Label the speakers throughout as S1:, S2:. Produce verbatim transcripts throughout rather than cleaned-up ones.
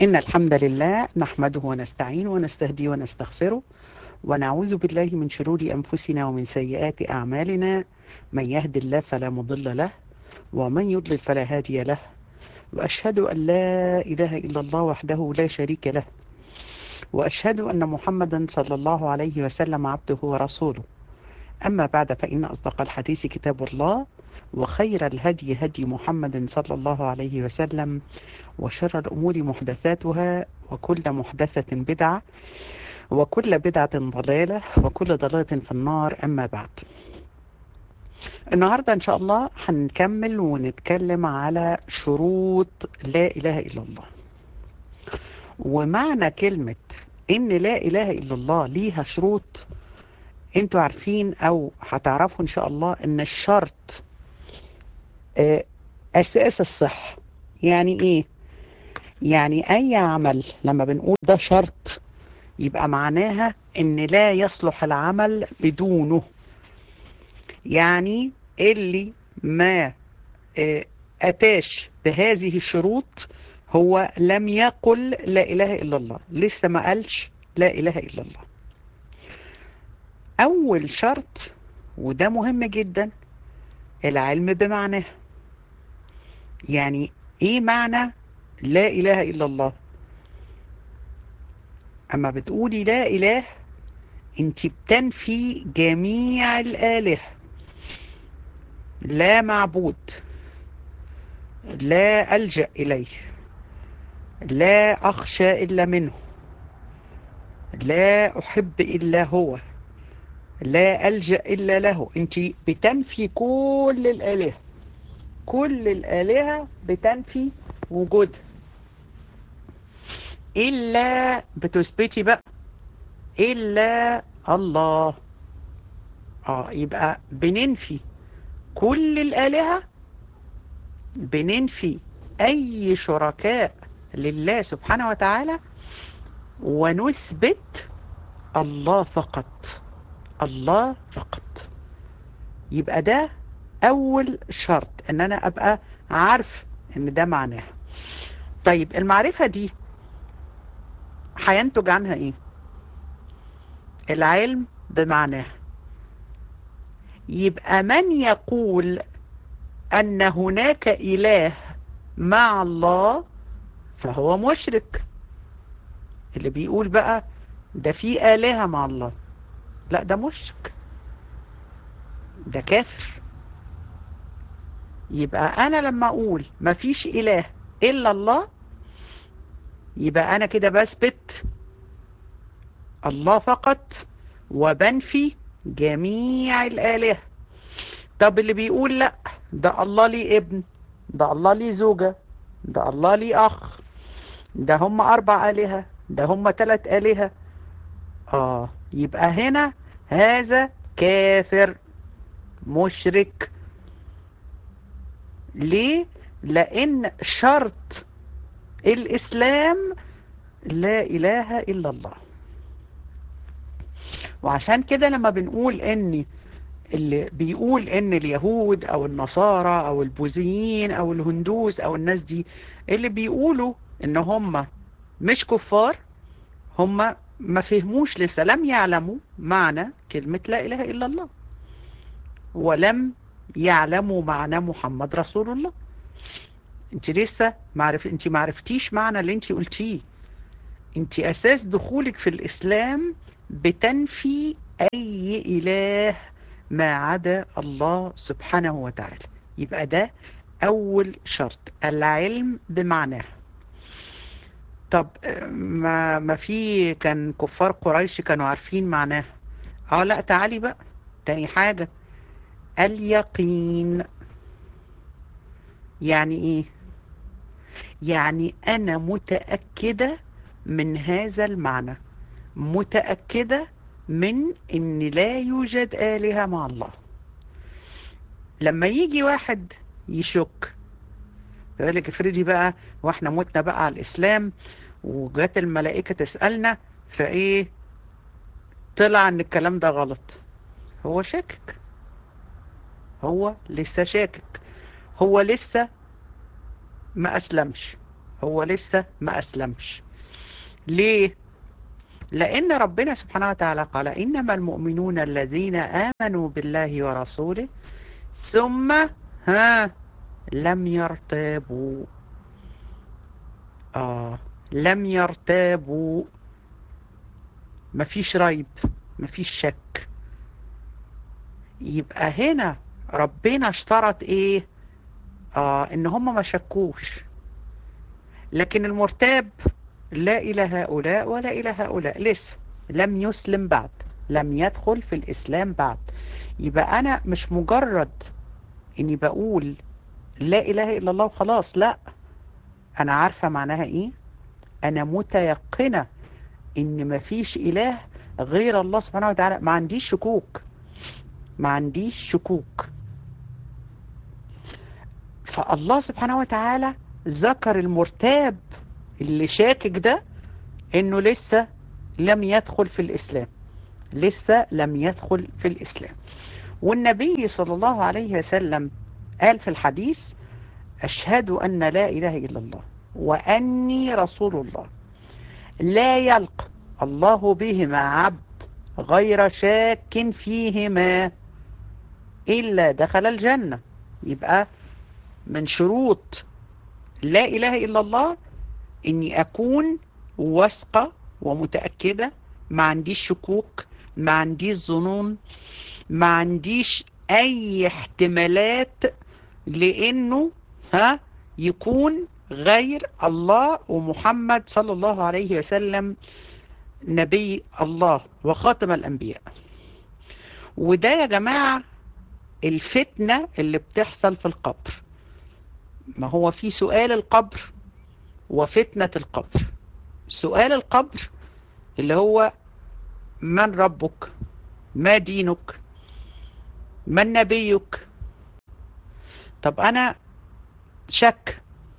S1: إن الحمد لله نحمده ونستعينه ونستهديه ونستغفره ونعوذ بالله من شرور أنفسنا ومن سيئات أعمالنا. من يهد الله فلا مضل له ومن يضلل فلا هادي له، وأشهد أن لا إله إلا الله وحده لا شريك له، وأشهد أن محمدا صلى الله عليه وسلم عبده ورسوله. أما بعد، فإن أصدق الحديث كتاب الله، وخير الهدي هدي محمد صلى الله عليه وسلم، وشر الأمور محدثاتها، وكل محدثة بدعة، وكل بدعة ضلالة، وكل ضلالة في النار. أما بعد، النهاردة إن شاء الله هنكمل ونتكلم على شروط لا إله إلا الله. ومعنى كلمة إن لا إله إلا الله ليها شروط، انتوا عارفين أو هتعرفوا إن شاء الله إن الشرط أساس الصحة. يعني إيه؟ يعني أي عمل لما بنقول ده شرط يبقى معناها إن لا يصلح العمل بدونه. يعني اللي ما أتاش بهذه الشروط هو لم يقل لا إله إلا الله، لسه ما قالش لا إله إلا الله. أول شرط، وده مهم جدا، العلم بمعناه. يعني إيه معنى لا إله إلا الله؟ أما بتقولي لا إله، أنت بتنفي جميع الآلهة. لا معبود، لا ألجأ إليه، لا أخشى إلا منه، لا أحب إلا هو، لا ألجأ إلا له. أنت بتنفي كل الآلهة، كل الآلهة بتنفي وجودها، إلا بتثبتي بقى إلا الله. آه يبقى بننفي كل الآلهة، بننفي أي شركاء لله سبحانه وتعالى، ونثبت الله فقط، الله فقط. يبقى ده أول شرط، إن أنا أبقى عارف إن ده معناها. طيب المعرفة دي هينتج عنها إيه؟ العلم بمعناها. يبقى من يقول أن هناك إله مع الله فهو مشرك. اللي بيقول بقى ده في آلهة مع الله، لا ده مشرك، ده كافر. يبقى أنا لما أقول مفيش إله إلا الله، يبقى أنا كده بثبت الله فقط وبنفي جميع الآلهة. طب اللي بيقول لا ده الله ليه ابن، ده الله ليه زوجة، ده الله ليه أخ، ده هم أربع آلهة، ده هم ثلاث آلهة، آه يبقى هنا هذا كافر مشرك. ليه؟ لأن شرط الإسلام لا إله إلا الله. وعشان كده لما بنقول إن اللي بيقول إن اليهود أو النصارى أو البوذيين أو الهندوس أو الناس دي اللي بيقولوا إن هم مش كفار، هم ما فهموش لسه، لم يعلموا معنى كلمة لا إله إلا الله، ولم يعلموا معنى محمد رسول الله. انت لسه معرف انت معرفتيش معنى اللي انت قلتيه. انت اساس دخولك في الاسلام بتنفي اي اله ما عدا الله سبحانه وتعالى. يبقى ده اول شرط، العلم بمعناه. طب ما ما في كان كفار قريش كانوا عارفين معناه. اه لا تعالي بقى تاني حاجة، اليقين. يعني ايه؟ يعني انا متأكدة من هذا المعنى، متأكدة من ان لا يوجد آلهة مع الله. لما يجي واحد يشك يقول لك افرضي بقى واحنا متنا بقى على الاسلام وجات الملائكة تسألنا فايه طلع ان الكلام ده غلط، هو شاكك، هو لسه شاكك، هو لسه ما أسلمش، هو لسه ما أسلمش. ليه؟ لأن ربنا سبحانه وتعالى قال إنما المؤمنون الذين آمنوا بالله ورسوله ثم ها لم يرتابوا. آه لم يرتابوا، مفيش ريب، مفيش شك. يبقى هنا ربنا اشترط ايه؟ آه ان هم ما شكوش. لكن المرتاب لا إلى هؤلاء ولا إلى هؤلاء، لسه لم يسلم بعد، لم يدخل في الإسلام بعد. يبقى أنا مش مجرد إني بقول لا إله إلا الله وخلاص، لا، أنا عارفة معناها إيه، أنا متيقنة إن مفيش إله غير الله سبحانه وتعالى، ما عنديش شكوك، ما عنديش شكوك. فالله سبحانه وتعالى ذكر المرتاب اللي شاكك ده إنه لسه لم يدخل في الإسلام، لسه لم يدخل في الإسلام. والنبي صلى الله عليه وسلم قال في الحديث: أشهد أن لا إله إلا الله وأني رسول الله لا يلقى الله بهما عبد غير شاك فيهما إلا دخل الجنة. يبقى من شروط لا إله إلا الله إني أكون واثقة ومتأكدة، ما عنديش شكوك، ما عنديش ظنون، ما عنديش أي احتمالات لأنه ها يكون غير الله ومحمد صلى الله عليه وسلم نبي الله وخاتم الأنبياء. وده يا جماعة الفتنة اللي بتحصل في القبر. ما هو في سؤال القبر وفتنة القبر. سؤال القبر اللي هو من ربك، ما دينك، من نبيك. طب أنا شك،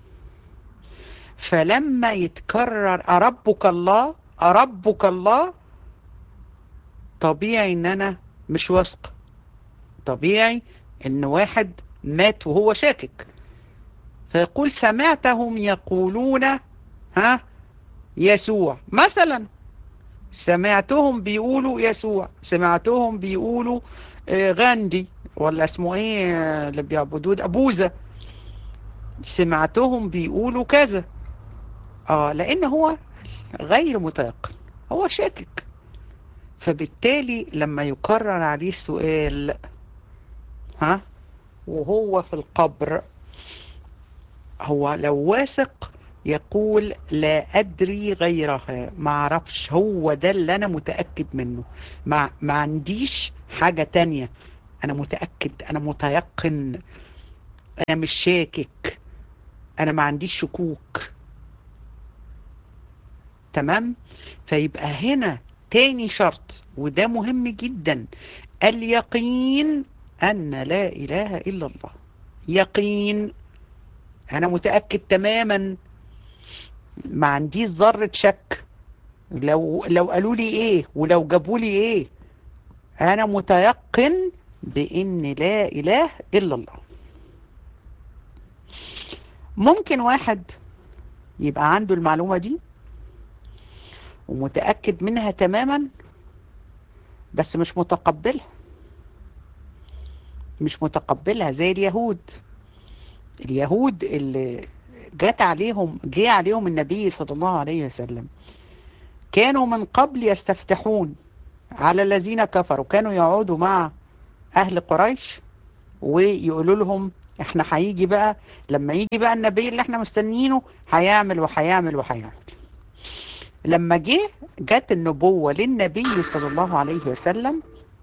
S1: فلما يتكرر أربك الله أربك الله، طبيعي ان انا مش واثق، طبيعي ان واحد مات وهو شاكك، فيقول سمعتهم يقولون ها يسوع مثلا، سمعتهم بيقولوا يسوع، سمعتهم بيقولوا غاندي ولا اسمه ايه اللي بيعبدوه ابوذا، سمعتهم بيقولوا كذا. اه لان هو غير متيقن، هو شاكك. فبالتالي لما يكرر عليه السؤال ها وهو في القبر، هو لو واثق يقول لا أدري غيرها، ما عرفش، هو ده اللي أنا متأكد منه، ما, ما عنديش حاجة تانية، أنا متأكد، أنا متيقن، أنا مش شاكك، أنا ما عنديش شكوك. تمام؟ فيبقى هنا تاني شرط، وده مهم جدا، اليقين أن لا إله إلا الله. يقين، أنا متأكد تماما، ما عنديش ذرة شك، لو لو قالوا لي إيه ولو جابوا لي إيه، أنا متيقن بأن لا إله إلا الله. ممكن واحد يبقى عنده المعلومة دي ومتأكد منها تماما، بس مش متقبلها، مش متقبلها زي اليهود. اليهود اللي جات عليهم جه عليهم النبي صلى الله عليه وسلم، كانوا من قبل يستفتحون على الذين كفروا، كانوا يقعدوا مع أهل قريش ويقولوا لهم احنا هيجي بقى، لما يجي بقى النبي اللي احنا مستنيينه هيعمل وهيعمل وهيعمل. لما جه جت النبوة للنبي صلى الله عليه وسلم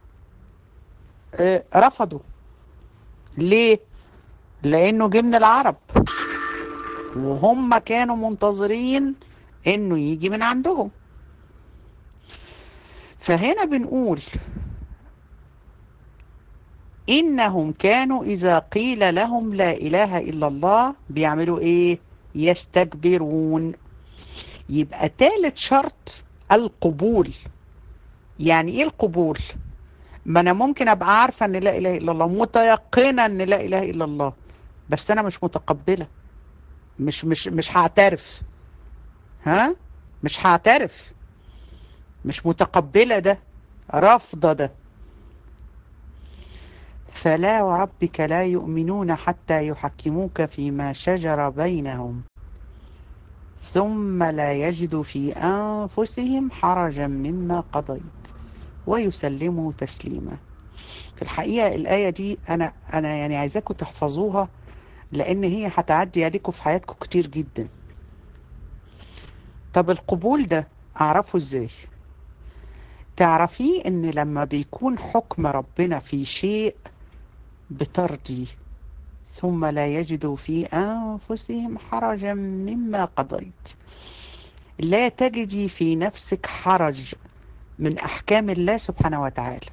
S1: اه رفضوا. ليه؟ لأنه جه من العرب وهم كانوا منتظرين انه يجي من عندهم. فهنا بنقول إنهم كانوا إذا قيل لهم لا إله إلا الله بيعملوا إيه؟ يستكبرون. يبقى ثالث شرط القبول. يعني إيه القبول؟ ما أنا ممكن أبقى عارفة أن لا إله إلا الله، متيقنة أن لا إله إلا الله، بس أنا مش متقبلة، مش مش مش هعترف، ها مش هعترف، مش متقبلة ده، رافضة ده. فلا وربك لا يؤمنون حتى يحكموك فيما شجر بينهم ثم لا يجدوا في أنفسهم حرجا مما قضيت ويسلموا تسليما. في الحقيقة الآية دي أنا أنا يعني عايزاكم تحفظوها، لأن هي هتعدي عليكم في حياتكم كتير جدا. طب القبول ده أعرفه إزاي؟ تعرفيه إن لما بيكون حكم ربنا في شيء بترضي ثم لا يجدوا في أنفسهم حرجا مما قضيت. لا تجدي في نفسك حرج من أحكام الله سبحانه وتعالى.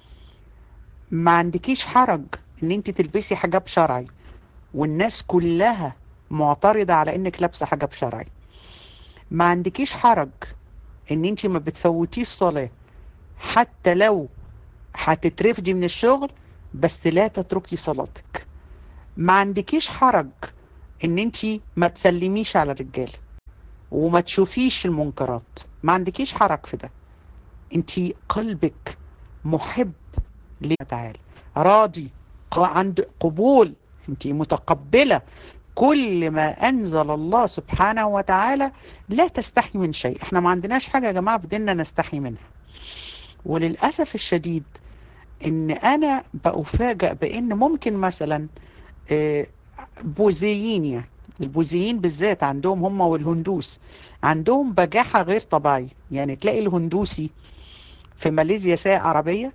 S1: ما عندكيش حرج ان انت تلبسي حجاب شرعي والناس كلها معترضة على انك لابسة حجاب شرعي. ما عندكيش حرج ان انت ما بتفوتيش صلاة حتى لو هتترفدي من الشغل، بس لا تتركي صلاتك. ما عندكيش حرج ان انت ما تسلميش على الرجال وما تشوفيش المنكرات. ما عندكيش حرج في ده. انت قلبك محب لله تعالى، راضي، عند قبول، انت متقبلة كل ما انزل الله سبحانه وتعالى، لا تستحي من شيء. احنا ما عندناش حاجة يا جماعة في ديننا نستحي منها. وللأسف الشديد ان انا بأفاجأ بان ممكن مثلا بوذيين، يعني البوذيين بالذات عندهم هم والهندوس عندهم بجاحة غير طبيعية. يعني تلاقي الهندوسي في ماليزيا سايق عربية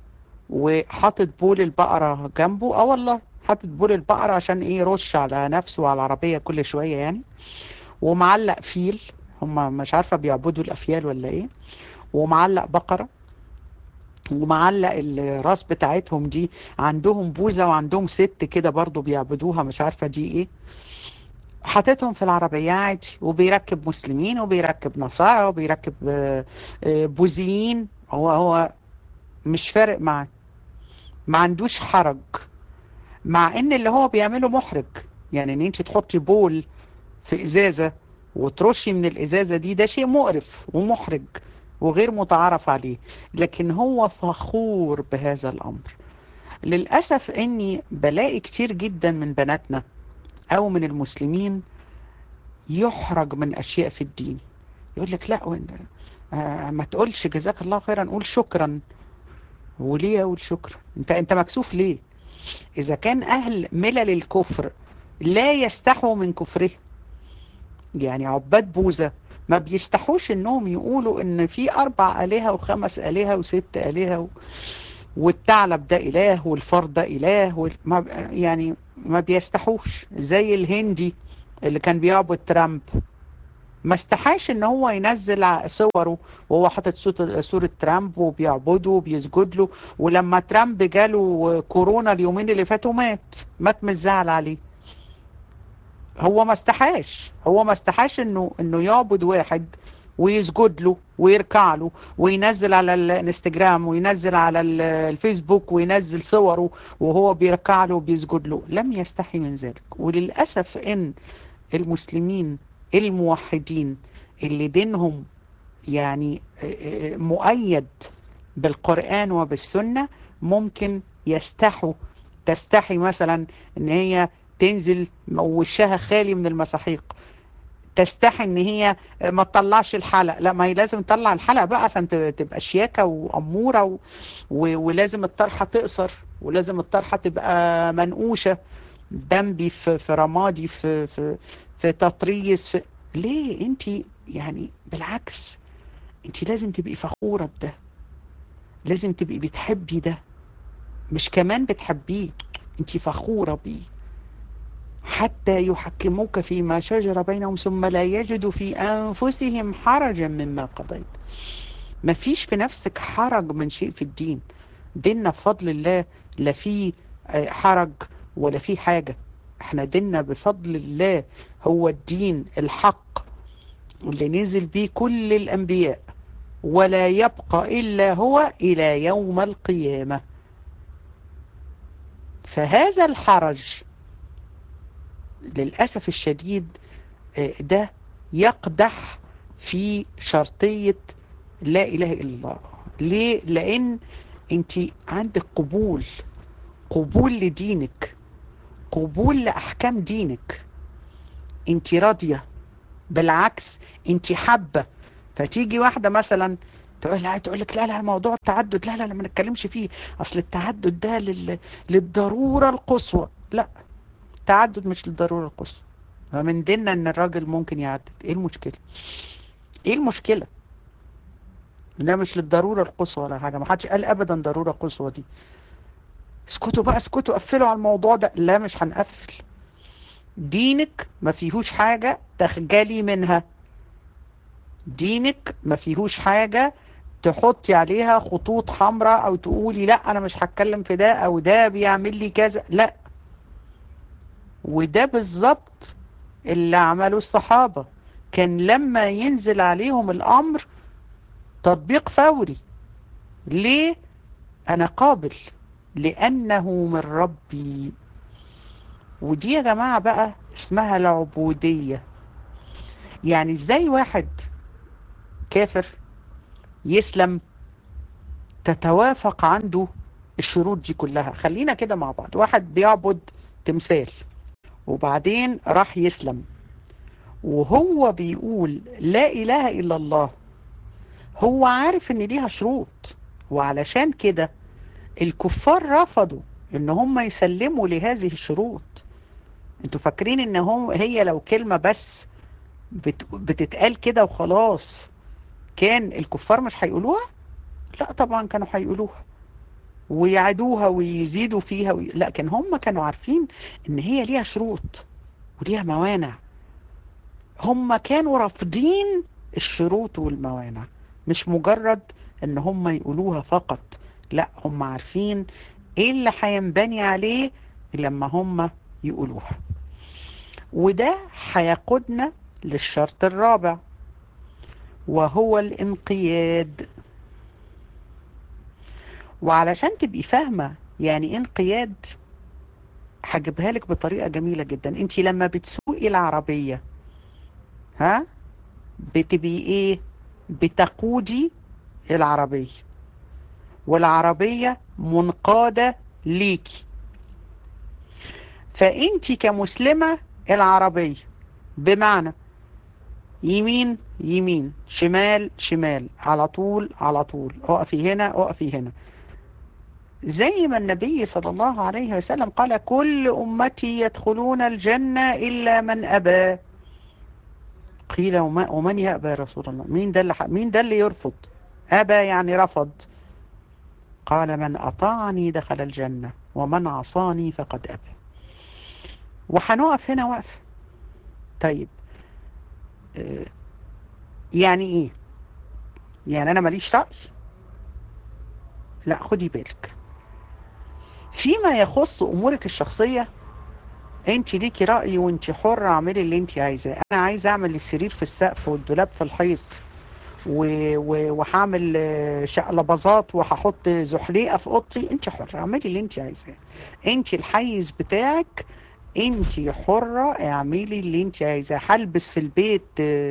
S1: وحاطط بول البقرة جنبه. اه والله حاطط بول البقرة عشان ايه؟ يرش على نفسه وعلى العربية كل شوية يعني. ومعلق فيل، هم مش عارفة بيعبدوا الافيال ولا ايه، ومعلق بقرة، ومعلق الراس بتاعتهم دي عندهم بوزة، وعندهم ست كده برضو بيعبدوها مش عارفة دي ايه، حاطتهم في العربية عادي. وبيركب مسلمين وبيركب نصارى وبيركب بوذيين، هو هو مش فارق معاه، ما عندوش حرج. مع ان اللي هو بيعمله محرج، يعني ان انت تحطي بول في ازازة وترشي من الازازة دي، ده شيء مقرف ومحرج وغير متعارف عليه، لكن هو فخور بهذا الامر. للأسف اني بلاقي كتير جدا من بناتنا او من المسلمين يحرج من اشياء في الدين. يقول لك لا وانت آه ما تقولش جزاك الله خيرا، قول شكرا. وليه اقول شكرا؟ انت انت مكسوف ليه؟ اذا كان اهل ملل الكفر لا يستحوا من كفره، يعني عباد بوذا ما بيستحوش انهم يقولوا ان في اربع الهة وخمس الهة وست الهة و... والثعلب ده اله والفار ده اله وال... ما... يعني ما بيستحوش. زي الهندي اللي كان بيعبد ترامب، ما استحاش ان هو ينزل صوره وهو حاطط صورة ترامب وبيعبده وبيسجد له. ولما ترامب جاله كورونا اليومين اللي فاتوا مات مات من الزعل عليه. هو ما استحاش هو ما استحاش انه انه يعبد واحد ويسجد له ويركع له وينزل على الانستجرام وينزل على الفيسبوك وينزل صوره وهو بيركع له وبيسجد له. لم يستحي من ذلك. وللأسف ان المسلمين الموحدين اللي دينهم يعني مؤيد بالقرآن وبالسنة ممكن يستحوا. تستحي مثلا ان هي تنزل وشها خالي من المساحيق، تستحي ان هي ما تطلعش الحلق. لا، ما هي لازم تطلع الحلق بقى عشان تبقى شياكة وأمورة و... و... ولازم الطرحة تقصر، ولازم الطرحة تبقى منقوشة بامبي في, في رمادي في, في, في تطريز في... ليه انت يعني؟ بالعكس انت لازم تبقي فخورة بده، لازم تبقي بتحبي ده، مش كمان بتحبيه، انت فخورة بيه. حتى يحكموك فيما شجر بينهم ثم لا يجدوا في أنفسهم حرجا مما قضيت. ما فيش في نفسك حرج من شيء في الدين. ديننا بفضل الله لا فيه حرج ولا فيه حاجة. احنا ديننا بفضل الله هو الدين الحق اللي نزل بيه كل الأنبياء، ولا يبقى إلا هو إلى يوم القيامة. فهذا الحرج للأسف الشديد ده يقدح في شرطية لا إله إلا الله. ليه؟ لأن انت عندك قبول، قبول لدينك، قبول لأحكام دينك، انت راضية، بالعكس انت حابة. فتيجي واحدة مثلا تقول لها، تقول لك لا لا موضوع التعدد لا لا لا ما نتكلمش فيه، اصل التعدد ده لل... للضرورة القصوى. لا، التعدد مش للضرورة القصوى. فمن ديننا ان الراجل ممكن يعدد، ايه المشكلة؟ ايه المشكلة؟ ده مش للضرورة القصوى ولا حاجة، ما حدش قال ابدا ضرورة قصوى دي. اسكتوا بقى، اسكتوا، قفلوا على الموضوع ده. لا مش هنقفل. دينك ما فيهوش حاجة تخجلي منها، دينك ما فيهوش حاجة تحطي عليها خطوط حمراء او تقولي لا انا مش هتكلم في ده او ده بيعمل لي كذا. لا، وده بالظبط اللي عمله الصحابة. كان لما ينزل عليهم الامر تطبيق فوري. ليه؟ انا قابل لانه من ربي. ودي يا جماعة بقى اسمها العبودية. يعني ازاي واحد كافر يسلم تتوافق عنده الشروط دي كلها؟ خلينا كده مع بعض. واحد بيعبد تمثال وبعدين راح يسلم، وهو بيقول لا اله الا الله، هو عارف ان ليها شروط، وعلشان كده الكفار رفضوا ان هم يسلموا لهذه الشروط. انتوا فاكرين ان هم هي لو كلمة بس بت بتتقال كده وخلاص كان الكفار مش هيقولوها؟ لا طبعا كانوا هيقولوها ويعدوها ويزيدوا فيها وي... لكن هم كانوا عارفين ان هي ليها شروط وليها موانع. هم كانوا رافضين الشروط والموانع، مش مجرد ان هم يقولوها فقط. لا، هم عارفين ايه اللي هينبني عليه لما هم يقولوها. وده هيقودنا للشرط الرابع، وهو الانقياد. وعلشان تبقي فاهمة يعني انقياد هجيبها لك بطريقة جميلة جدا. انتي لما بتسوقي العربية ها بتبقي ايه؟ بتقودي العربية، والعربية منقادة ليكي. فانتي كمسلمة العربية، بمعنى يمين يمين، شمال شمال، على طول على طول، اقفي هنا اقفي هنا. زي ما النبي صلى الله عليه وسلم قال كل أمتي يدخلون الجنة إلا من أبى. قيل ومن يأبى يا رسول الله؟ مين ده اللي مين ده اللي يرفض؟ أبى يعني رفض. قال من أطاعني دخل الجنة ومن عصاني فقد أبى. وحنقف هنا وقف. طيب يعني إيه؟ يعني أنا ماليش رأي؟ لا، خدي بالك. فيما يخص أمورك الشخصية انت ليكي رأي وانت حرة، اعملي اللي انت عايزاه. انا عايزه اعمل السرير في السقف والدولاب في الحيط وهعمل شقلباظات وهحط زحليقة في اوضتي، انت حرة، اعملي اللي انت عايزاه. انت الحيز بتاعك، انت حرة، اعملي اللي انت عايزاه. هلبس في البيت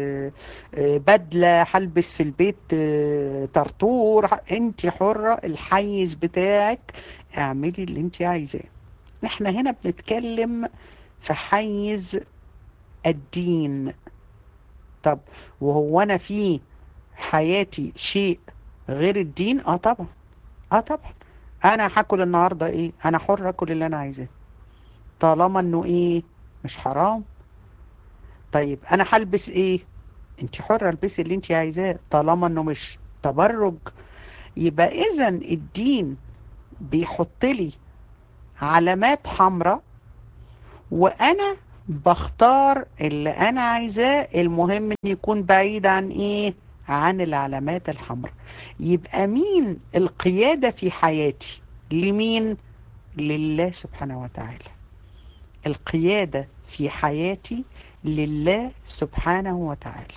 S1: بدلة، هلبس في البيت طرطور، انت حرة، الحيز بتاعك، اعملي اللي انت عايزاه. احنا هنا بنتكلم في حيز الدين. طب وهو انا في حياتي شيء غير الدين؟ اه طبعا، اه طبعا. انا هاكل النهارده ايه؟ انا حر اكل اللي انا عايزاه طالما انه ايه؟ مش حرام. طيب انا هلبس ايه؟ انت حرة البسي اللي انت عايزاه طالما انه مش تبرج. يبقى اذا الدين بيحط لي علامات حمراء وانا بختار اللي انا عايزاه. المهم ان يكون بعيد عن ايه؟ عن العلامات الحمراء. يبقى مين القيادة في حياتي؟ لمين؟ لله سبحانه وتعالى. القيادة في حياتي لله سبحانه وتعالى.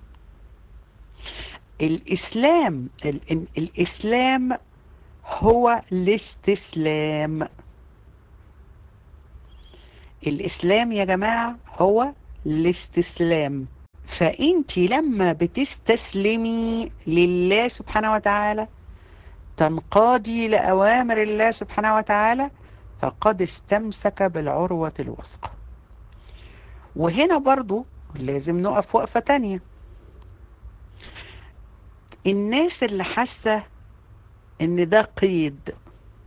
S1: الإسلام ال الإسلام هو الاستسلام. الإسلام يا جماعة هو الاستسلام. فأنت لما بتستسلمي لله سبحانه وتعالى، تنقادي لأوامر الله سبحانه وتعالى، فقد استمسك بالعروة الوثقى. وهنا برضو لازم نقف وقفة تانية. الناس اللي حاسة ان ده قيد،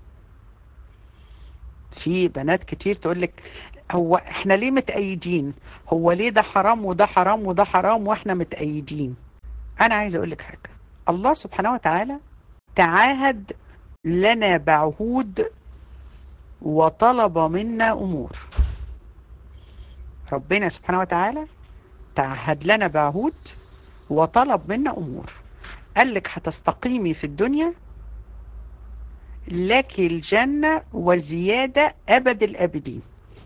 S1: في بنات كتير تقولك هو احنا ليه متأيدين، هو ليه ده حرام وده حرام وده حرام واحنا متأيدين. انا عايز اقولك حاجة، الله سبحانه وتعالى تعاهد لنا بعهود وطلب منا امور. ربنا سبحانه وتعالى تعهد لنا بعهود وطلب منا امور. قال لك هتستقيمي في الدنيا لك الجنة وزيادة أبد الأبدين.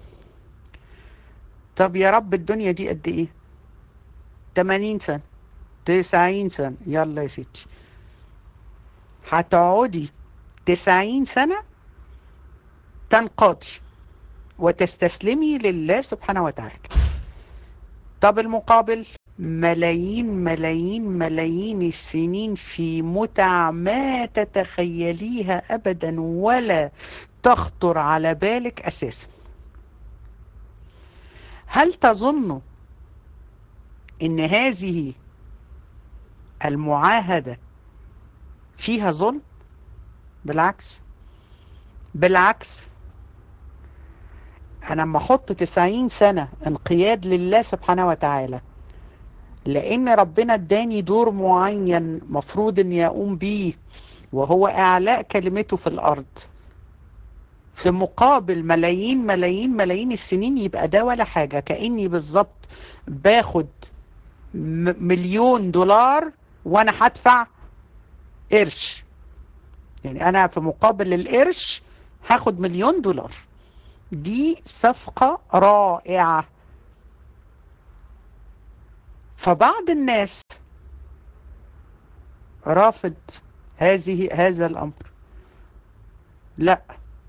S1: طب يا رب الدنيا دي قد إيه؟ تمانين سنة، تسعين سنة، يلا يا ستي هتقعدي تسعين سنة تنقضي وتستسلمي لله سبحانه وتعالى. طب المقابل ملايين ملايين ملايين السنين في متع ما تتخيليها أبدا ولا تخطر على بالك أساسا. هل تظن إن هذه المعاهدة فيها ظلم؟ بالعكس، بالعكس، أنا لما أحط تسعين سنة انقياد لله سبحانه وتعالى لأن ربنا اداني دور معين مفروض أني أقوم بيه، وهو إعلاء كلمته في الأرض، في مقابل ملايين ملايين ملايين السنين، يبقى ده ولا حاجة. كأني بالظبط باخد مليون دولار وأنا هدفع قرش. يعني أنا في مقابل القرش هاخد مليون دولار. دي صفقة رائعة. فبعض الناس رافض هذه هذا الأمر. لا،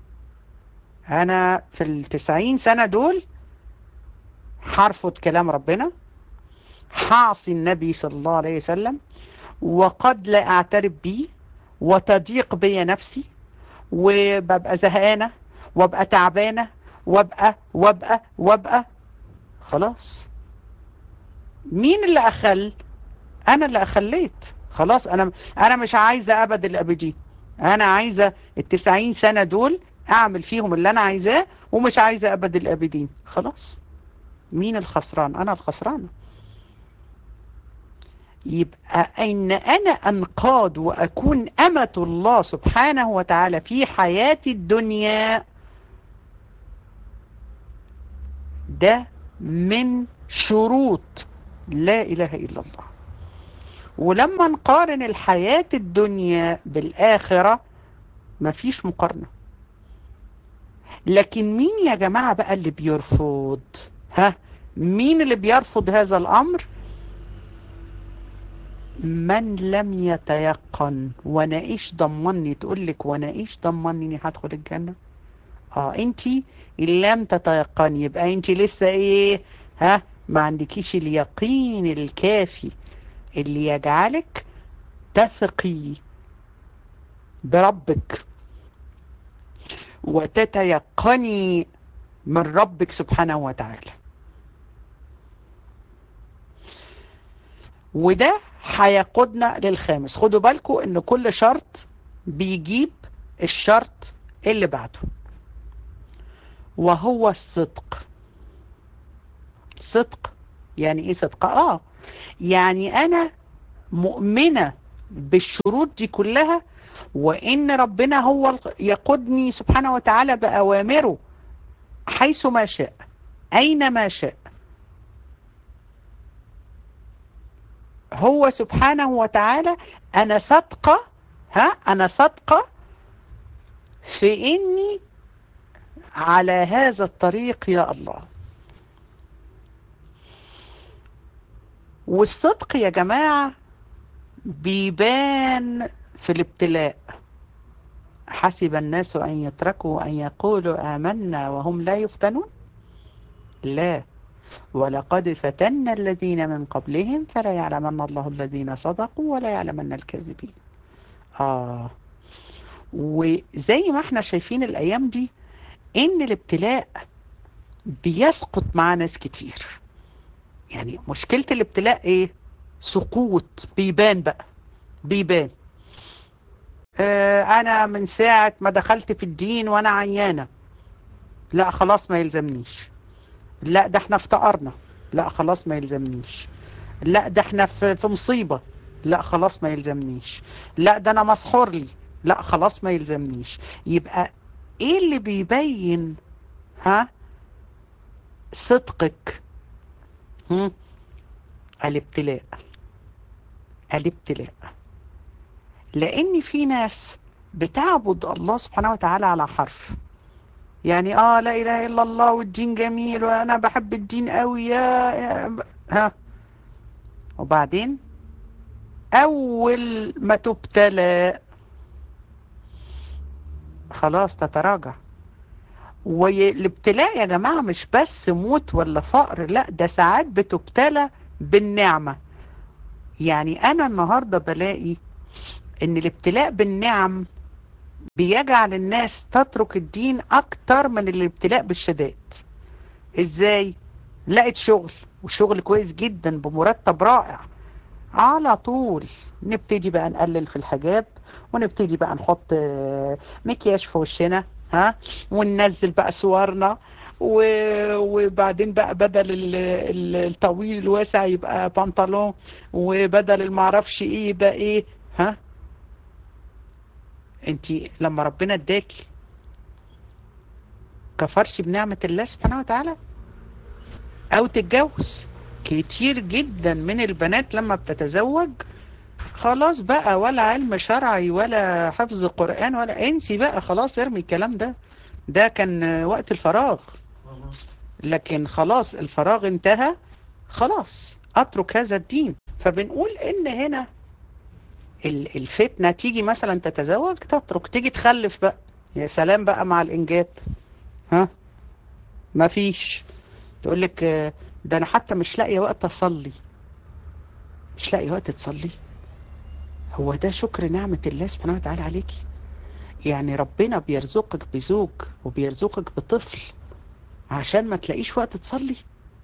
S1: أنا في التسعين سنة دول هرفض كلام ربنا، هعصي النبي صلى الله عليه وسلم، وقد لا أعترف بيه وتضيق بي نفسي وببقى زهقانة وابقى تعبانة وابقى وابقى وابقى خلاص. مين اللي أخل؟ أنا اللي أخليت. خلاص، أنا أنا مش عايزة أبد الأبدين. أنا عايزة التسعين سنة دول أعمل فيهم اللي أنا عايزاه، ومش عايزة أبد الأبدين. خلاص، مين الخسران؟ أنا الخسرانة. يبقى أن أنا أنقاد وأكون أمة الله سبحانه وتعالى في حياتي الدنيا، ده من شروط لا إله إلا الله. ولما نقارن الحياة الدنيا بالآخرة مفيش مقارنة. لكن مين يا جماعة بقى اللي بيرفض؟ ها، مين اللي بيرفض هذا الأمر؟ من لم يتيقن. وانا ايش ضمني؟ تقولك وانا ايش ضمني اني هدخل الجنة؟ اه انتي لم تتيقني، يبقى انتي لسه ايه؟ ها، ما عندكيش اليقين الكافي اللي يجعلك تثقي بربك وتتيقني من ربك سبحانه وتعالى. وده هيقودنا للخامس. خدوا بالكم ان كل شرط بيجيب الشرط اللي بعده، وهو الصدق. صدق يعني ايه صدق؟ اه يعني انا مؤمنة بالشروط دي كلها، وان ربنا هو يقودني سبحانه وتعالى بأوامره حيث ما شاء اينما شاء. هو سبحانه وتعالى انا صادقة، ها انا صادقة في اني على هذا الطريق يا الله. والصدق يا جماعة بيبان في الابتلاء. حسب الناس ان يتركوا ان يقولوا آمنا وهم لا يفتنون. لا، ولقد فتنا الذين من قبلهم فلا يعلمن الله الذين صدقوا ولا يعلمن الكاذبين. آه وزي ما احنا شايفين الأيام دي إن الابتلاء بيسقط مع ناس كتير. يعني مشكلة الابتلاء إيه؟ سقوط، بيبان بقى، بيبان. آه أنا من ساعة ما دخلت في الدين وأنا عيانة، لا خلاص ما يلزمنيش. لا ده احنا افتقرنا، لا خلاص ما يلزمنيش. لا ده احنا في, في مصيبة، لا خلاص ما يلزمنيش. لا ده انا مسحور لي، لا خلاص ما يلزمنيش. يبقى ايه اللي بيبين ها صدقك؟ هم؟ الابتلاء، الابتلاء. لان في ناس بتعبد الله سبحانه وتعالى على حرف، يعني اه لا اله الا الله والدين جميل وانا بحب الدين قوي يا, يا ها، وبعدين اول ما تبتلى خلاص تتراجع. والابتلاء يا جماعة مش بس موت ولا فقر، لا ده ساعات بتبتلى بالنعمة. يعني انا النهاردة بلاقي ان الابتلاء بالنعم بيجعل الناس تترك الدين اكتر من الابتلاء بالشدائد. ازاي؟ لقيت شغل وشغل كويس جدا بمرتب رائع، على طول نبتدي بقى نقلل في الحجاب، ونبتدي بقى نحط مكياج في وشنا، ها، وننزل بقى صورنا، وبعدين بقى بدل الطويل الواسع يبقى بنطلون، وبدل المعرفش ايه يبقى ايه. ها، انتي لما ربنا اداكي كفرش بنعمة الله سبحانه وتعالى؟ او تتجوز، كتير جدا من البنات لما بتتزوج خلاص بقى ولا علم شرعي ولا حفظ قرآن ولا انسي بقى، خلاص ارمي الكلام ده، ده كان وقت الفراغ. لكن خلاص الفراغ انتهى، خلاص اترك هذا الدين. فبنقول ان هنا الفتنة تيجي مثلا تتزوج تترك، تيجي تخلف بقى يا سلام بقى مع الانجاب، ها ما فيش، تقول لك ده انا حتى مش لاقيه وقت اصلي. مش لاقيه وقت تصلي؟ هو ده شكر نعمة الله سبحانه وتعالى عليكي؟ يعني ربنا بيرزقك بزوج وبيرزقك بطفل عشان ما تلاقيش وقت تصلي؟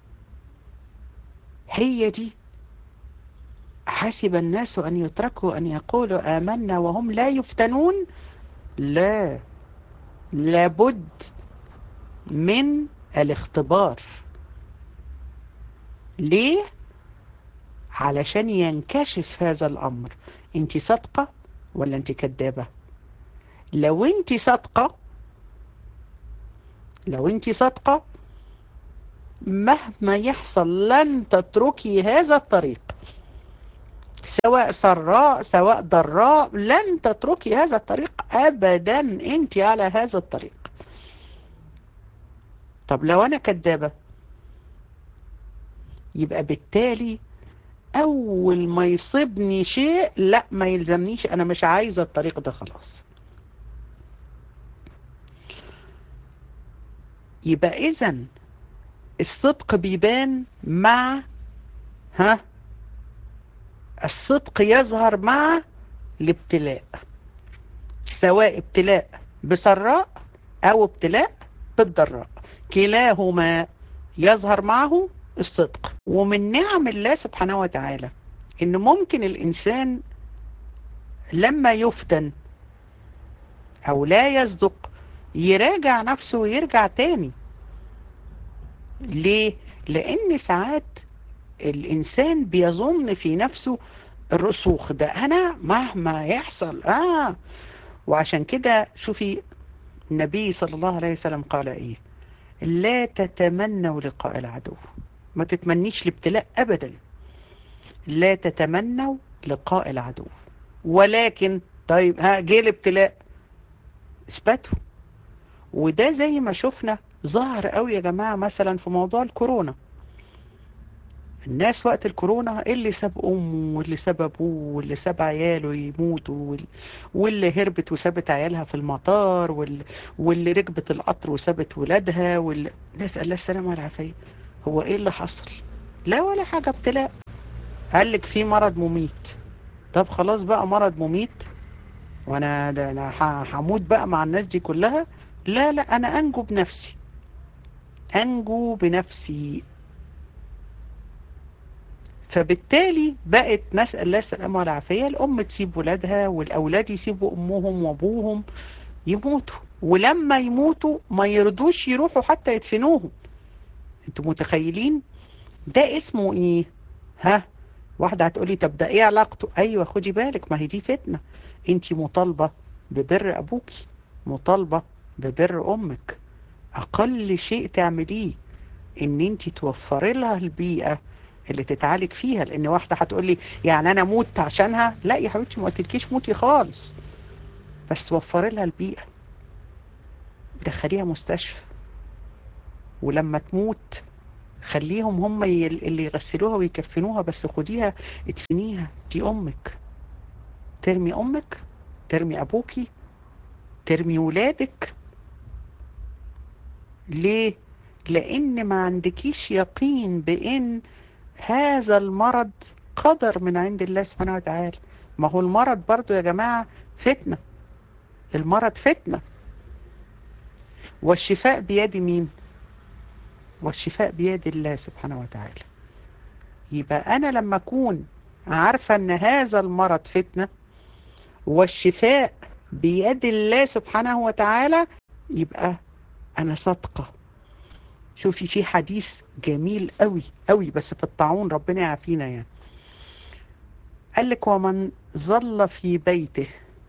S1: هي دي حسب الناس أن يتركوا أن يقولوا آمنا وهم لا يفتنون؟ لا، لابد من الاختبار. ليه؟ علشان ينكشف هذا الأمر، انت صادقة ولا انت كذابة؟ لو انت صادقة، لو انت صادقة مهما يحصل لن تتركي هذا الطريق، سواء سراء سواء ضراء، لن تتركي هذا الطريق ابدا، انت على هذا الطريق. طب لو انا كذابة، يبقى بالتالي اول ما يصيبني شيء لا ما يلزمنيش، انا مش عايزة الطريق ده خلاص. يبقى اذن الصدق بيبان مع ها الصدق يظهر مع الابتلاء، سواء ابتلاء بسراء او ابتلاء بالضراء، كلاهما يظهر معه الصدق. ومن نعم الله سبحانه وتعالى ان ممكن الانسان لما يفتن او لا يصدق يراجع نفسه ويرجع تاني. ليه؟ لان ساعات الانسان بيظن في نفسه الرسوخ، ده انا مهما يحصل اه وعشان كده شوفي النبي صلى الله عليه وسلم قال ايه؟ لا تتمنوا لقاء العدو، ما تتمنيش الابتلاء ابدا، لا تتمنوا لقاء العدو. ولكن طيب ها جه الابتلاء اثبتوا. وده زي ما شفنا ظهر قوي يا جماعة مثلا في موضوع الكورونا. الناس وقت الكورونا اللي ساب امه واللي ساب ابوه واللي ساب عياله يموتوا، واللي هربت وسابت عيالها في المطار، واللي, واللي ركبت القطر وسابت ولادها، واللي نسأل الله السلامة والعافية. هو ايه اللي حصل؟ لا ولا حاجة، ابتلاء. قال لك في مرض مميت. طب خلاص بقى مرض مميت وانا انا هموت بقى مع الناس دي كلها؟ لا لا، انا انجو بنفسي، انجو بنفسي. فبالتالي بقت نسأل الله السلامة والعافية، الأم تسيب ولادها والأولاد يسيبوا أمهم وأبوهم يموتوا، ولما يموتوا ما يرضوش يروحوا حتى يدفنوهم. انتوا متخيلين ده اسمه ايه؟ ها، واحدة هتقولي طب ده ايه علاقته؟ ايوه خدي بالك، ما هي دي فتنة. انت مطالبة ببر ابوكي، مطالبة ببر امك. اقل شيء تعمليه ان انت توفري لها البيئة اللي تتعالج فيها. لان واحدة هتقولي يعني انا موت عشانها؟ لا يا حبيبتي، ما قلتلكيش موتي خالص، بس وفري لها البيئة، دخليها مستشفى، ولما تموت خليهم هم اللي يغسلوها ويكفنوها، بس خديها ادفنيها. دي امك. ترمي امك؟ ترمي ابوكي؟ ترمي ولادك؟ ليه؟ لان ما عندكيش يقين بان هذا المرض قدر من عند الله سبحانه وتعالى. ما هو المرض برضو يا جماعة فتنة، المرض فتنة، والشفاء بيد مين؟ والشفاء بيد الله سبحانه وتعالى. يبقى أنا لما أكون عارفة أن هذا المرض فتنة والشفاء بيد الله سبحانه وتعالى، يبقى أنا صادقة. شوفي في حديث جميل قوي قوي بس في الطاعون، ربنا يعافينا يعني. قال لك ومن ظل في بيته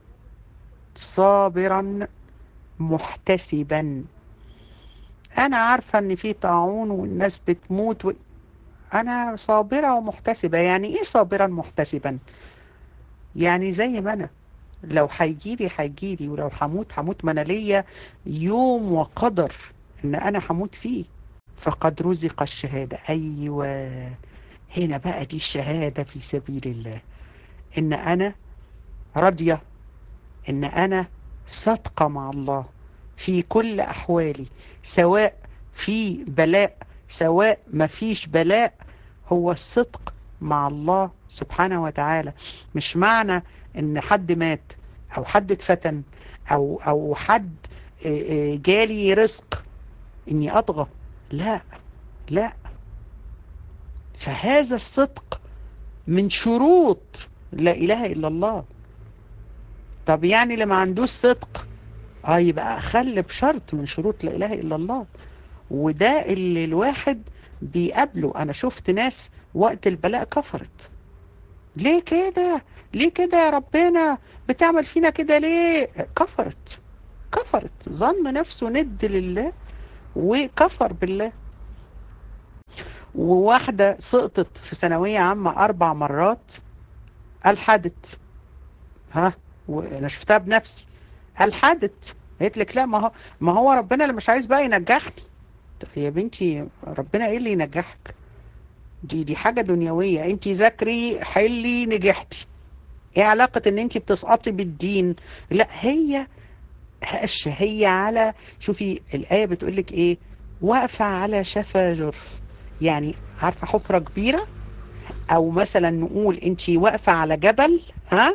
S1: صابرا محتسبا. أنا عارفة أن في طاعون والناس بتموت و... أنا صابرة ومحتسبة. يعني إيه صابرا محتسبا؟ يعني زي ما أنا لو هيجيلي هيجيلي، ولو هموت هموت، ما أنا ليا يوم وقدر إن أنا هموت فيه، فقد رزق الشهادة. أيوة، هنا بقى دي الشهادة في سبيل الله، إن أنا راضية، إن أنا صادقة مع الله في كل أحوالي، سواء في بلاء سواء ما فيش بلاء. هو الصدق مع الله سبحانه وتعالى. مش معنى إن حد مات أو حد اتفتن أو أو حد جالي رزق إني أطغى، لا لا. فهذا الصدق من شروط لا إله إلا الله. طب يعني اللي ما عندوش صدق اه يبقى أخل بشرط من شروط لا إله إلا الله. وده اللي الواحد بيقابله. أنا شفت ناس وقت البلاء كفرت. ليه كده؟ ليه كده يا ربنا بتعمل فينا كده ليه؟ كفرت كفرت ظن نفسه ند لله وكفر بالله. وواحدة سقطت في ثانوية عامة أربع مرات، ألحدت. ها، وأنا شفتها بنفسي، ألحدت. قالت لك لا، ما هو ما هو ربنا اللي مش عايز بقى ينجحني. يا بنتي ربنا ايه اللي ينجحك؟ دي دي حاجة دنيوية. انت ذاكري حلي نجحتي، ايه علاقة ان انت بتسقطي بالدين؟ لا، هي هش هي على، شوفي الآية بتقولك ايه، واقفة على شفا جرف. يعني عارفة حفرة كبيرة، او مثلا نقول انت واقفة على جبل، ها،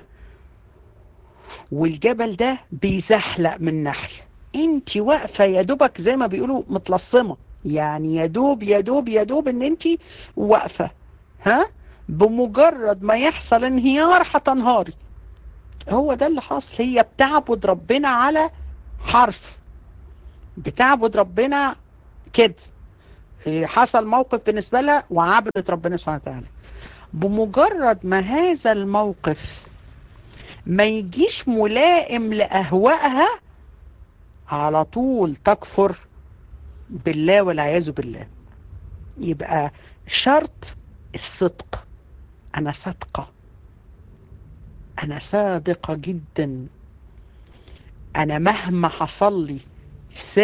S1: والجبل ده بيزحلق من ناحية، انت واقفة يا دوبك زي ما بيقولوا متلصمة، يعني يا دوب يا دوب يا دوب ان انت واقفة، ها، بمجرد ما يحصل انهيار هتنهاري. هو ده اللي حاصل. هي بتعبد ربنا على حرف، بتعبد ربنا كده. حصل موقف بالنسبة لها وعبدت ربنا سبحانه وتعالى. بمجرد ما هذا الموقف ما يجيش ملائم لأهوائها، على طول تكفر بالله والعياذ بالله. يبقى شرط الصدق. أنا صادقة، أنا صادقة جدا، أنا مهما حصل لي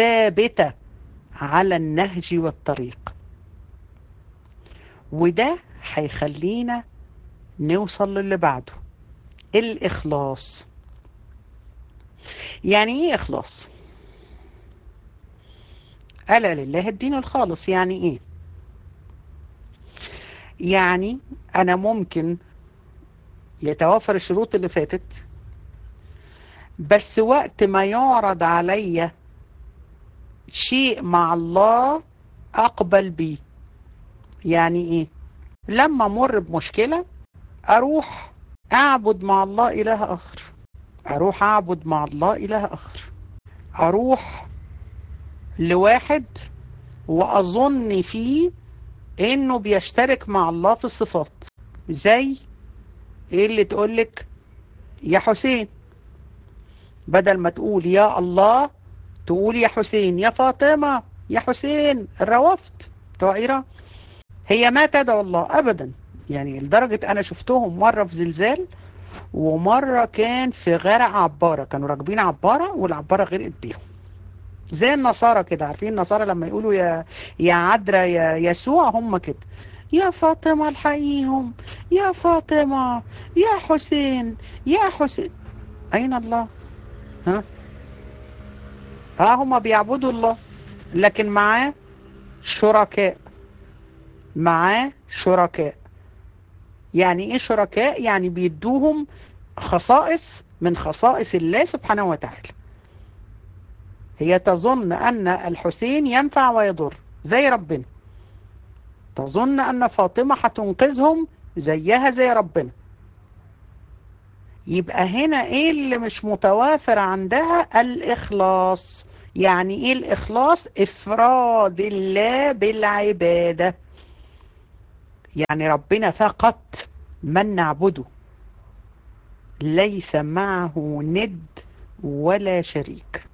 S1: ثابتة على النهج والطريق. وده هيخلينا نوصل للي بعده، الإخلاص. يعني ايه إخلاص؟ ألا لله الدين الخالص. يعني ايه؟ يعني أنا ممكن يتوافر الشروط اللي فاتت، بس وقت ما يعرض عليا شيء مع الله أقبل بيه. يعني ايه؟ لما مر بمشكلة أروح أعبد مع الله إله آخر، أروح أعبد مع الله إله آخر، أروح لواحد وأظن فيه إنه بيشترك مع الله في الصفات. زي إيه اللي تقولك يا حسين، بدل ما تقول يا الله تقول يا حسين، يا فاطمة، يا حسين. الروافت بتوع إيران هي ما تدعو الله أبدا، يعني لدرجة أنا شفتهم مرة في زلزال، ومرة كان في غرق عبارة، كانوا راكبين عبارة والعبارة غرقت بيهم، زي النصارى كده. عارفين النصارى لما يقولوا يا يا عذراء يا يسوع، هم كده يا فاطمة الحقيهم، يا فاطمة، يا حسين، يا حسين. أين الله؟ ها؟ اه هم بيعبدوا الله، لكن معاه شركاء، معاه شركاء. يعني ايه شركاء؟ يعني بيدوهم خصائص من خصائص الله سبحانه وتعالى. هي تظن أن الحسين ينفع ويضر زي ربنا، تظن أن فاطمة هتنقذهم زيها زي ربنا. يبقى هنا ايه اللي مش متوافر عندها؟ الإخلاص. يعني ايه الإخلاص؟ إفراد الله بالعبادة، يعني ربنا فقط من نعبده، ليس معه ند ولا شريك.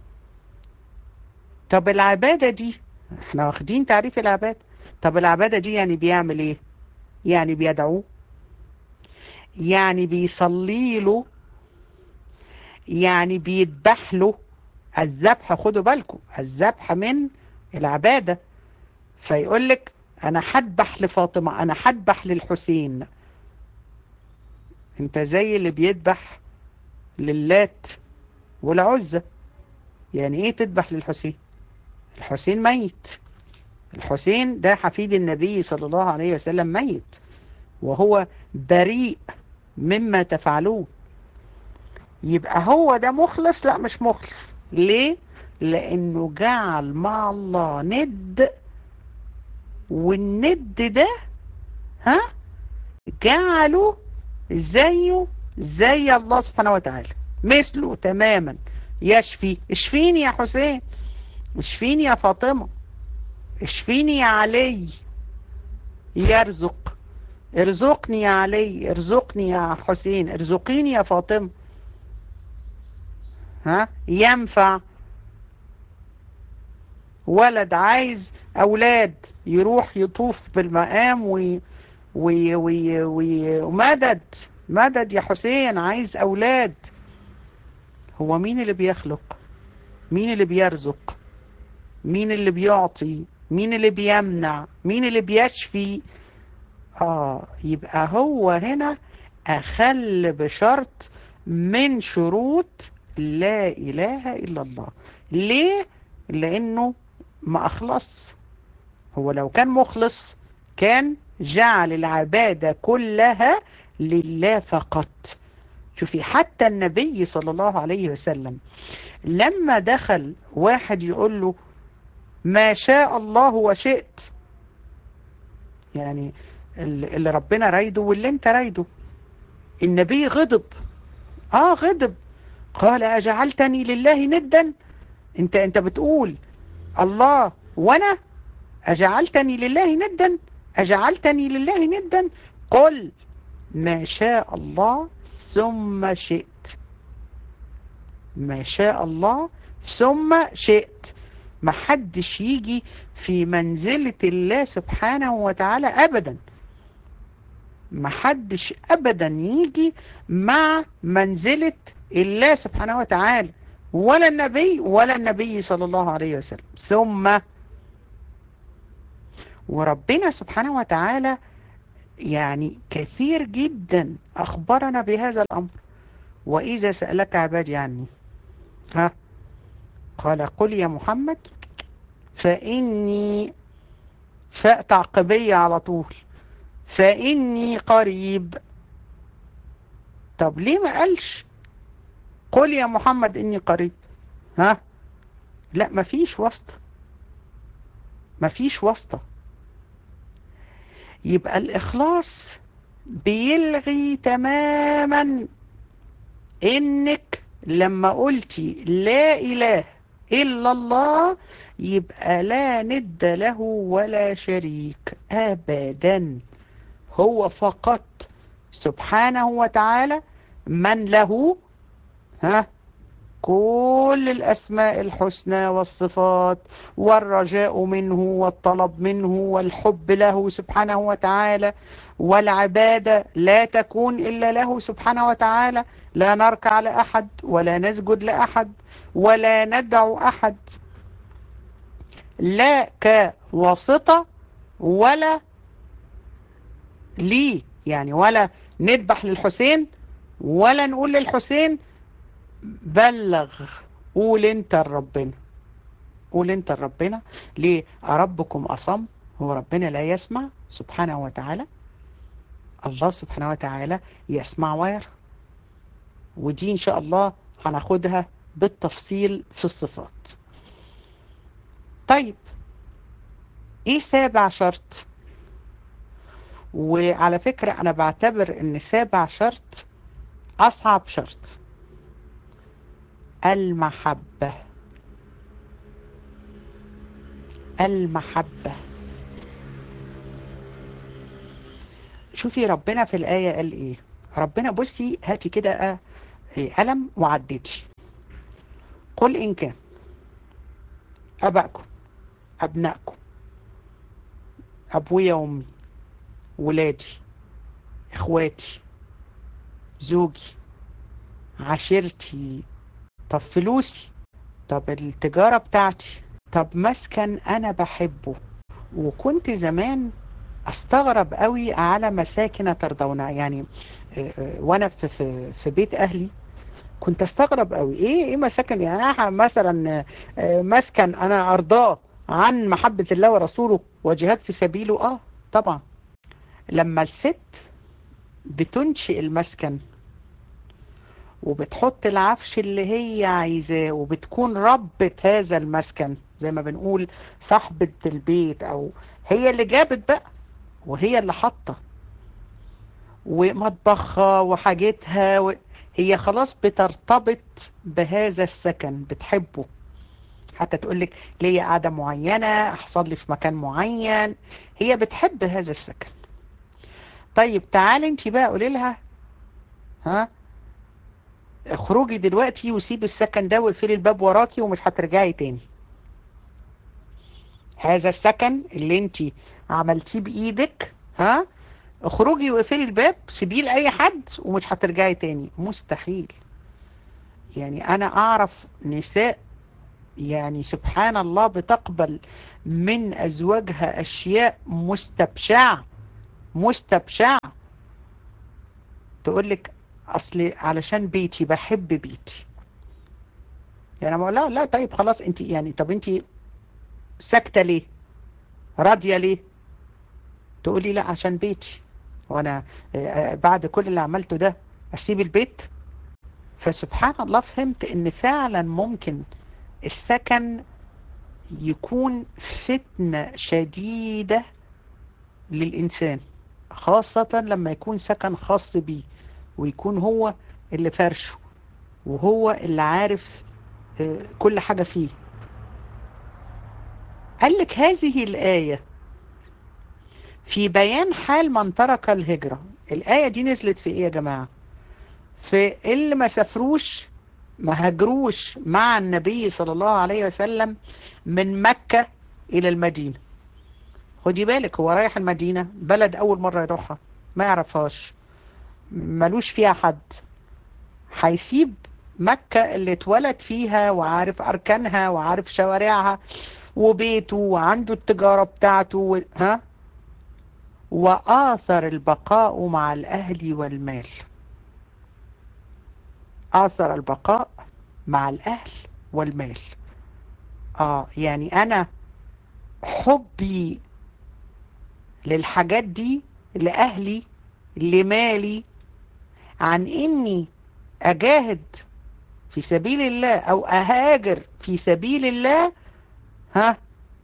S1: طب العبادة دي، احنا واخدين تعريف العبادة، طب العبادة دي يعني بيعمل ايه؟ يعني بيدعوه، يعني بيصلي له، يعني بيذبح له. الذبح خدوا بالكم، الذبح من العبادة. فيقول لك انا هذبح لفاطمة، انا هذبح للحسين. انت زي اللي بيذبح للات والعزة. يعني ايه تذبح للحسين؟ الحسين ميت، الحسين ده حفيد النبي صلى الله عليه وسلم ميت، وهو بريء مما تفعلوه. يبقى هو ده مخلص؟ لا مش مخلص. ليه؟ لانه جعل مع الله ند، والند ده ها جعله زيه زي الله سبحانه وتعالى، مثله تماما. يشفي، اشفيني يا حسين، اشفيني يا فاطمة، اشفيني يا علي. يرزق، ارزقني يا علي، ارزقني يا حسين، ارزقيني يا فاطمة. ها؟ ينفع، ولد عايز اولاد يروح يطوف بالمقام وي وي وي وي ومدد مدد يا حسين عايز اولاد. هو مين اللي بيخلق؟ مين اللي بيرزق؟ مين اللي بيعطي؟ مين اللي بيمنع؟ مين اللي بيشفي؟ آه يبقى هو هنا أخل بشرط من شروط لا إله إلا الله. ليه؟ لأنه ما أخلص. هو لو كان مخلص كان جعل العبادة كلها لله فقط. شوفي حتى النبي صلى الله عليه وسلم لما دخل واحد يقول له ما شاء الله وشئت، يعني اللي ربنا رايده واللي انت رايده، النبي غضب. اه غضب، قال اجعلتني لله ندا؟ انت انت بتقول الله وانا؟ اجعلتني لله ندا؟ اجعلتني لله ندا؟ قل ما شاء الله ثم شئت، ما شاء الله ثم شئت. ما حدش يجي في منزلة الله سبحانه وتعالى أبدا، ما حدش أبدا يجي مع منزلة الله سبحانه وتعالى، ولا النبي ولا النبي صلى الله عليه وسلم. ثم وربنا سبحانه وتعالى يعني كثير جدا أخبرنا بهذا الأمر. وإذا سألك عبادي عني، ها قال قل يا محمد فإني، فاء تعقيبية على طول، فإني قريب. طب ليه ما قالش قل يا محمد إني قريب؟ ها لا، مفيش واسطة، مفيش واسطة. يبقى الإخلاص بيلغي تماما إنك لما قلتي لا إله إلا الله يبقى لا ند له ولا شريك أبدا. هو فقط سبحانه وتعالى من له ها كل الأسماء الحسنى والصفات، والرجاء منه والطلب منه والحب له سبحانه وتعالى، والعبادة لا تكون إلا له سبحانه وتعالى. لا نركع لأحد ولا نسجد لأحد ولا ندعو أحد، لا كواسطة ولا ليه، يعني ولا نذبح للحسين ولا نقول للحسين بلغ، قول انت لربنا، قول انت لربنا. ليه؟ أربكم أصم؟ هو ربنا لا يسمع سبحانه وتعالى؟ الله سبحانه وتعالى يسمع ويرى، ودي إن شاء الله هناخدها بالتفصيل في الصفات. طيب ايه سابع شرط؟ وعلى فكرة انا بعتبر ان سابع شرط اصعب شرط، المحبة. المحبة. شوفي ربنا في الآية قال ايه. ربنا بصي هاتي كده قلم وعدتي. قل إن كان أباكم أبنائكم أبويا وأمي ولادي إخواتي زوجي عشيرتي، طب فلوسي، طب التجارة بتاعتي، طب مسكن أنا بحبه. وكنت زمان استغرب قوي على مساكن ترضونها، يعني وانا في, في, في بيت اهلي كنت استغرب قوي ايه ايه مساكن، يعني انا مثلا مسكن انا ارضاه عن محبة الله ورسوله وجهاد في سبيله. اه طبعا لما الست بتنشئ المسكن وبتحط العفش اللي هي عايزاه وبتكون ربة هذا المسكن، زي ما بنقول صاحبة البيت، او هي اللي جابت بقى وهي اللي حاطه ومطبخها وحاجتها و... هي خلاص بترتبط بهذا السكن، بتحبه. حتى تقولك ليا قاعدة معينة، احصل لي في مكان معين، هي بتحب هذا السكن. طيب تعالي انت بقى قولي لها ها اخرجي دلوقتي وسيبي السكن ده واقفلي الباب وراكي ومش هترجعي تاني. هذا السكن اللي انت عملتيه بايدك، ها اخرجي واقفلي الباب سيبيه لاي حد ومش هترجعي تاني. مستحيل. يعني انا اعرف نساء يعني سبحان الله بتقبل من ازواجها اشياء مستبشعة مستبشعة، تقولك اصل علشان بيتي بحب بيتي. يعني انا لا لا طيب خلاص انت يعني طب انت ساكتة ليه؟ راضية ليه؟ تقولي لا عشان بيتي، وانا بعد كل اللي عملته ده اسيب البيت؟ فسبحان الله فهمت ان فعلا ممكن السكن يكون فتنة شديدة للإنسان، خاصة لما يكون سكن خاص بيه ويكون هو اللي فرشه وهو اللي عارف كل حاجة فيه. قال لك هذه الآية في بيان حال من ترك الهجرة. الآية دي نزلت في إيه يا جماعة؟ في اللي ما سافروش ما هاجروش مع النبي صلى الله عليه وسلم من مكة إلى المدينة. خدي بالك هو رايح المدينة بلد أول مرة يروحها ما يعرفهاش ملوش فيها حد، هيسيب مكة اللي اتولد فيها وعارف أركانها وعارف شوارعها وبيته وعنده التجارة بتاعته و... ها وآثر البقاء مع الأهل والمال. آثر البقاء مع الأهل والمال. آه يعني أنا حبي للحاجات دي، لأهلي، لمالي، عن إني أجاهد في سبيل الله أو أهاجر في سبيل الله، ها،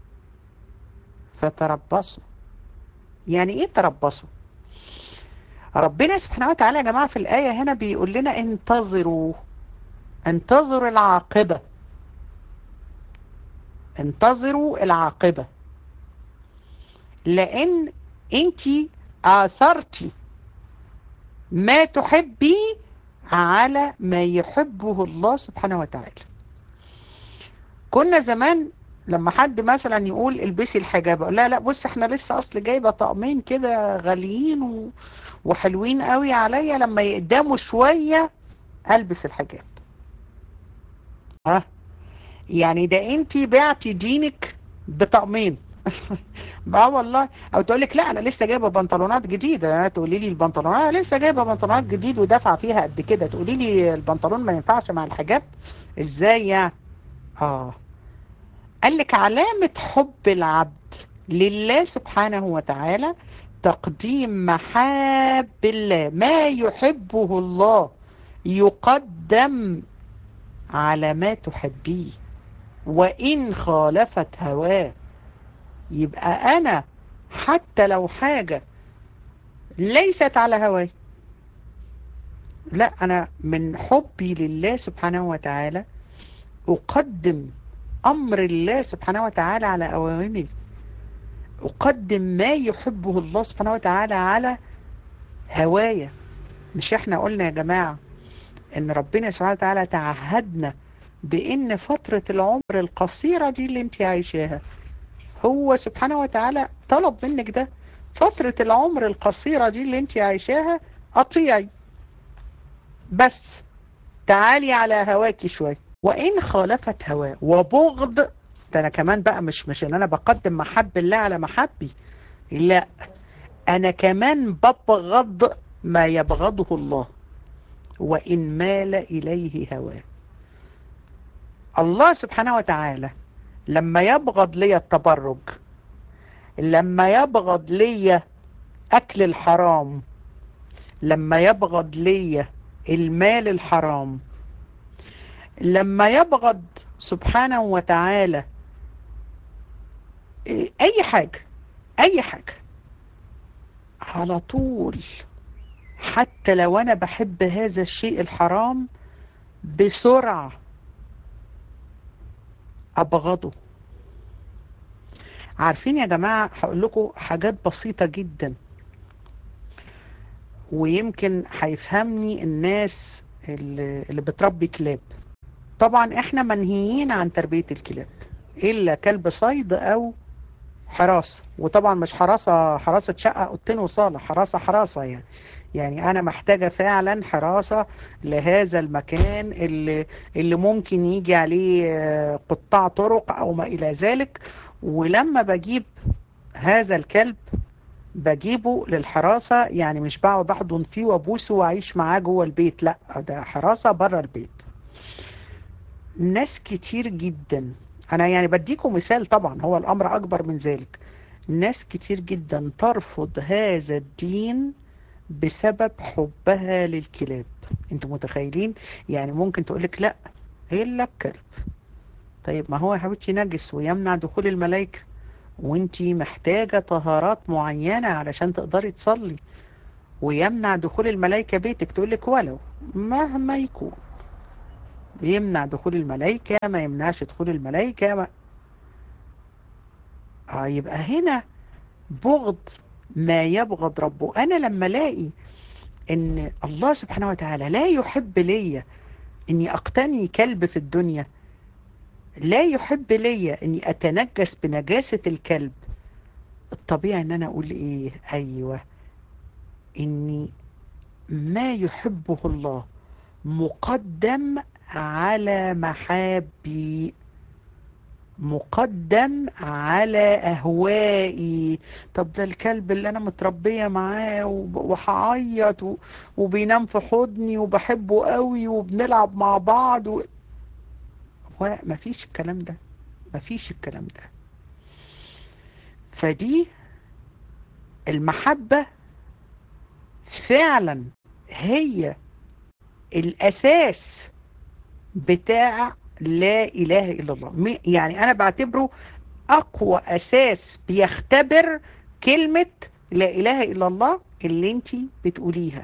S1: فتربصوا. يعني إيه تربصوا؟ ربنا سبحانه وتعالى يا جماعة في الآية هنا بيقول لنا انتظروا، انتظروا العاقبة، انتظروا العاقبة، لأن انتي آثرتي ما تحبي على ما يحبه الله سبحانه وتعالى. كنا زمان لما حد مثلا يقول البسي الحجاب، لا لا بص احنا لسه اصل جايبه طقمين كده غاليين و... وحلوين قوي عليا، لما يقدموا شويه البس الحجاب. ها يعني ده انتي بعتي دينك بطقمين. بقى والله. او تقول لك لا انا لسه جايبه بنطلونات جديده، تقولي لي البنطلونات انا لسه جايبه بنطلونات جديد ودافعه فيها قد كده، تقولي لي البنطلون ما ينفعش مع الحجاب؟ ازاي يعني؟ اه قال لك علامة حب العبد لله سبحانه وتعالى تقديم محاب الله، ما يحبه الله يقدم على ما تحبيه وإن خالفت هواه. يبقى أنا حتى لو حاجة ليست على هواي، لا أنا من حبي لله سبحانه وتعالى أقدم أمر الله سبحانه وتعالى على أوامره، أقدم ما يحبه الله سبحانه وتعالى على هوايا. مش احنا قلنا يا جماعة ان ربنا سبحانه وتعالى تعهدنا بان فترة العمر القصيرة دي اللي انت عايشاها، هو سبحانه وتعالى طلب منك ده، فترة العمر القصيرة دي اللي انت عايشاها اطيعي بس، تعالي على هواكي شوية. وان خالفت هواه وبغض، ده انا كمان بقى مش مش ان انا بقدم محب الله على محبي، لا انا كمان ببغض ما يبغضه الله وان مال اليه هواه. الله سبحانه وتعالى لما يبغض لي التبرج، لما يبغض لي اكل الحرام، لما يبغض لي المال الحرام، لما يبغض سبحانه وتعالى اي حاجة، اي حاجة، على طول حتى لو انا بحب هذا الشيء الحرام بسرعة ابغضه. عارفين يا جماعة هقول لكم حاجات بسيطة جدا ويمكن هيفهمني الناس اللي, اللي بتربي كلاب. طبعا احنا منهيين عن تربية الكلاب الا كلب صيد او حراسة، وطبعا مش حراسة حراسة شقة اوضتين وصالة، حراسة حراسة يعني يعني انا محتاجة فعلا حراسة لهذا المكان اللي, اللي ممكن يجي عليه قطاع طرق او ما الى ذلك. ولما بجيب هذا الكلب بجيبه للحراسة، يعني مش بقعد احضن فيه وابوسه واعيش معاه جوه البيت، لا ده حراسة بره البيت. ناس كتير جدا، انا يعني بديكم مثال طبعا هو الامر اكبر من ذلك، ناس كتير جدا ترفض هذا الدين بسبب حبها للكلاب. انتوا متخيلين؟ يعني ممكن تقولك لا هي الا الكلب، طيب ما هو يا حبيبتي نجس ويمنع دخول الملائكة وانتي محتاجة طهارات معينة علشان تقدري تصلي، ويمنع دخول الملائكة بيتك، تقولك ولو مهما يكون يمنع دخول الملائكة ما يمنعش دخول الملائكة ما... آه يبقى هنا بغض ما يبغض ربه. انا لما الاقي ان الله سبحانه وتعالى لا يحب ليا اني اقتني كلب في الدنيا، لا يحب ليا اني اتنجس بنجاسة الكلب، الطبيعي ان انا اقول ايه؟ ايوه اني ما يحبه الله مقدم على محابي، مقدم على أهوائي. طب ده الكلب اللي أنا متربية معاه وهعيط وبينام في حضني وبحبه قوي وبنلعب مع بعض و... مفيش الكلام ده، مفيش الكلام ده. فدي المحبة فعلا هي الأساس بتاع لا إله إلا الله. يعني أنا بعتبره أقوى أساس بيختبر كلمة لا إله إلا الله اللي انتي بتقوليها،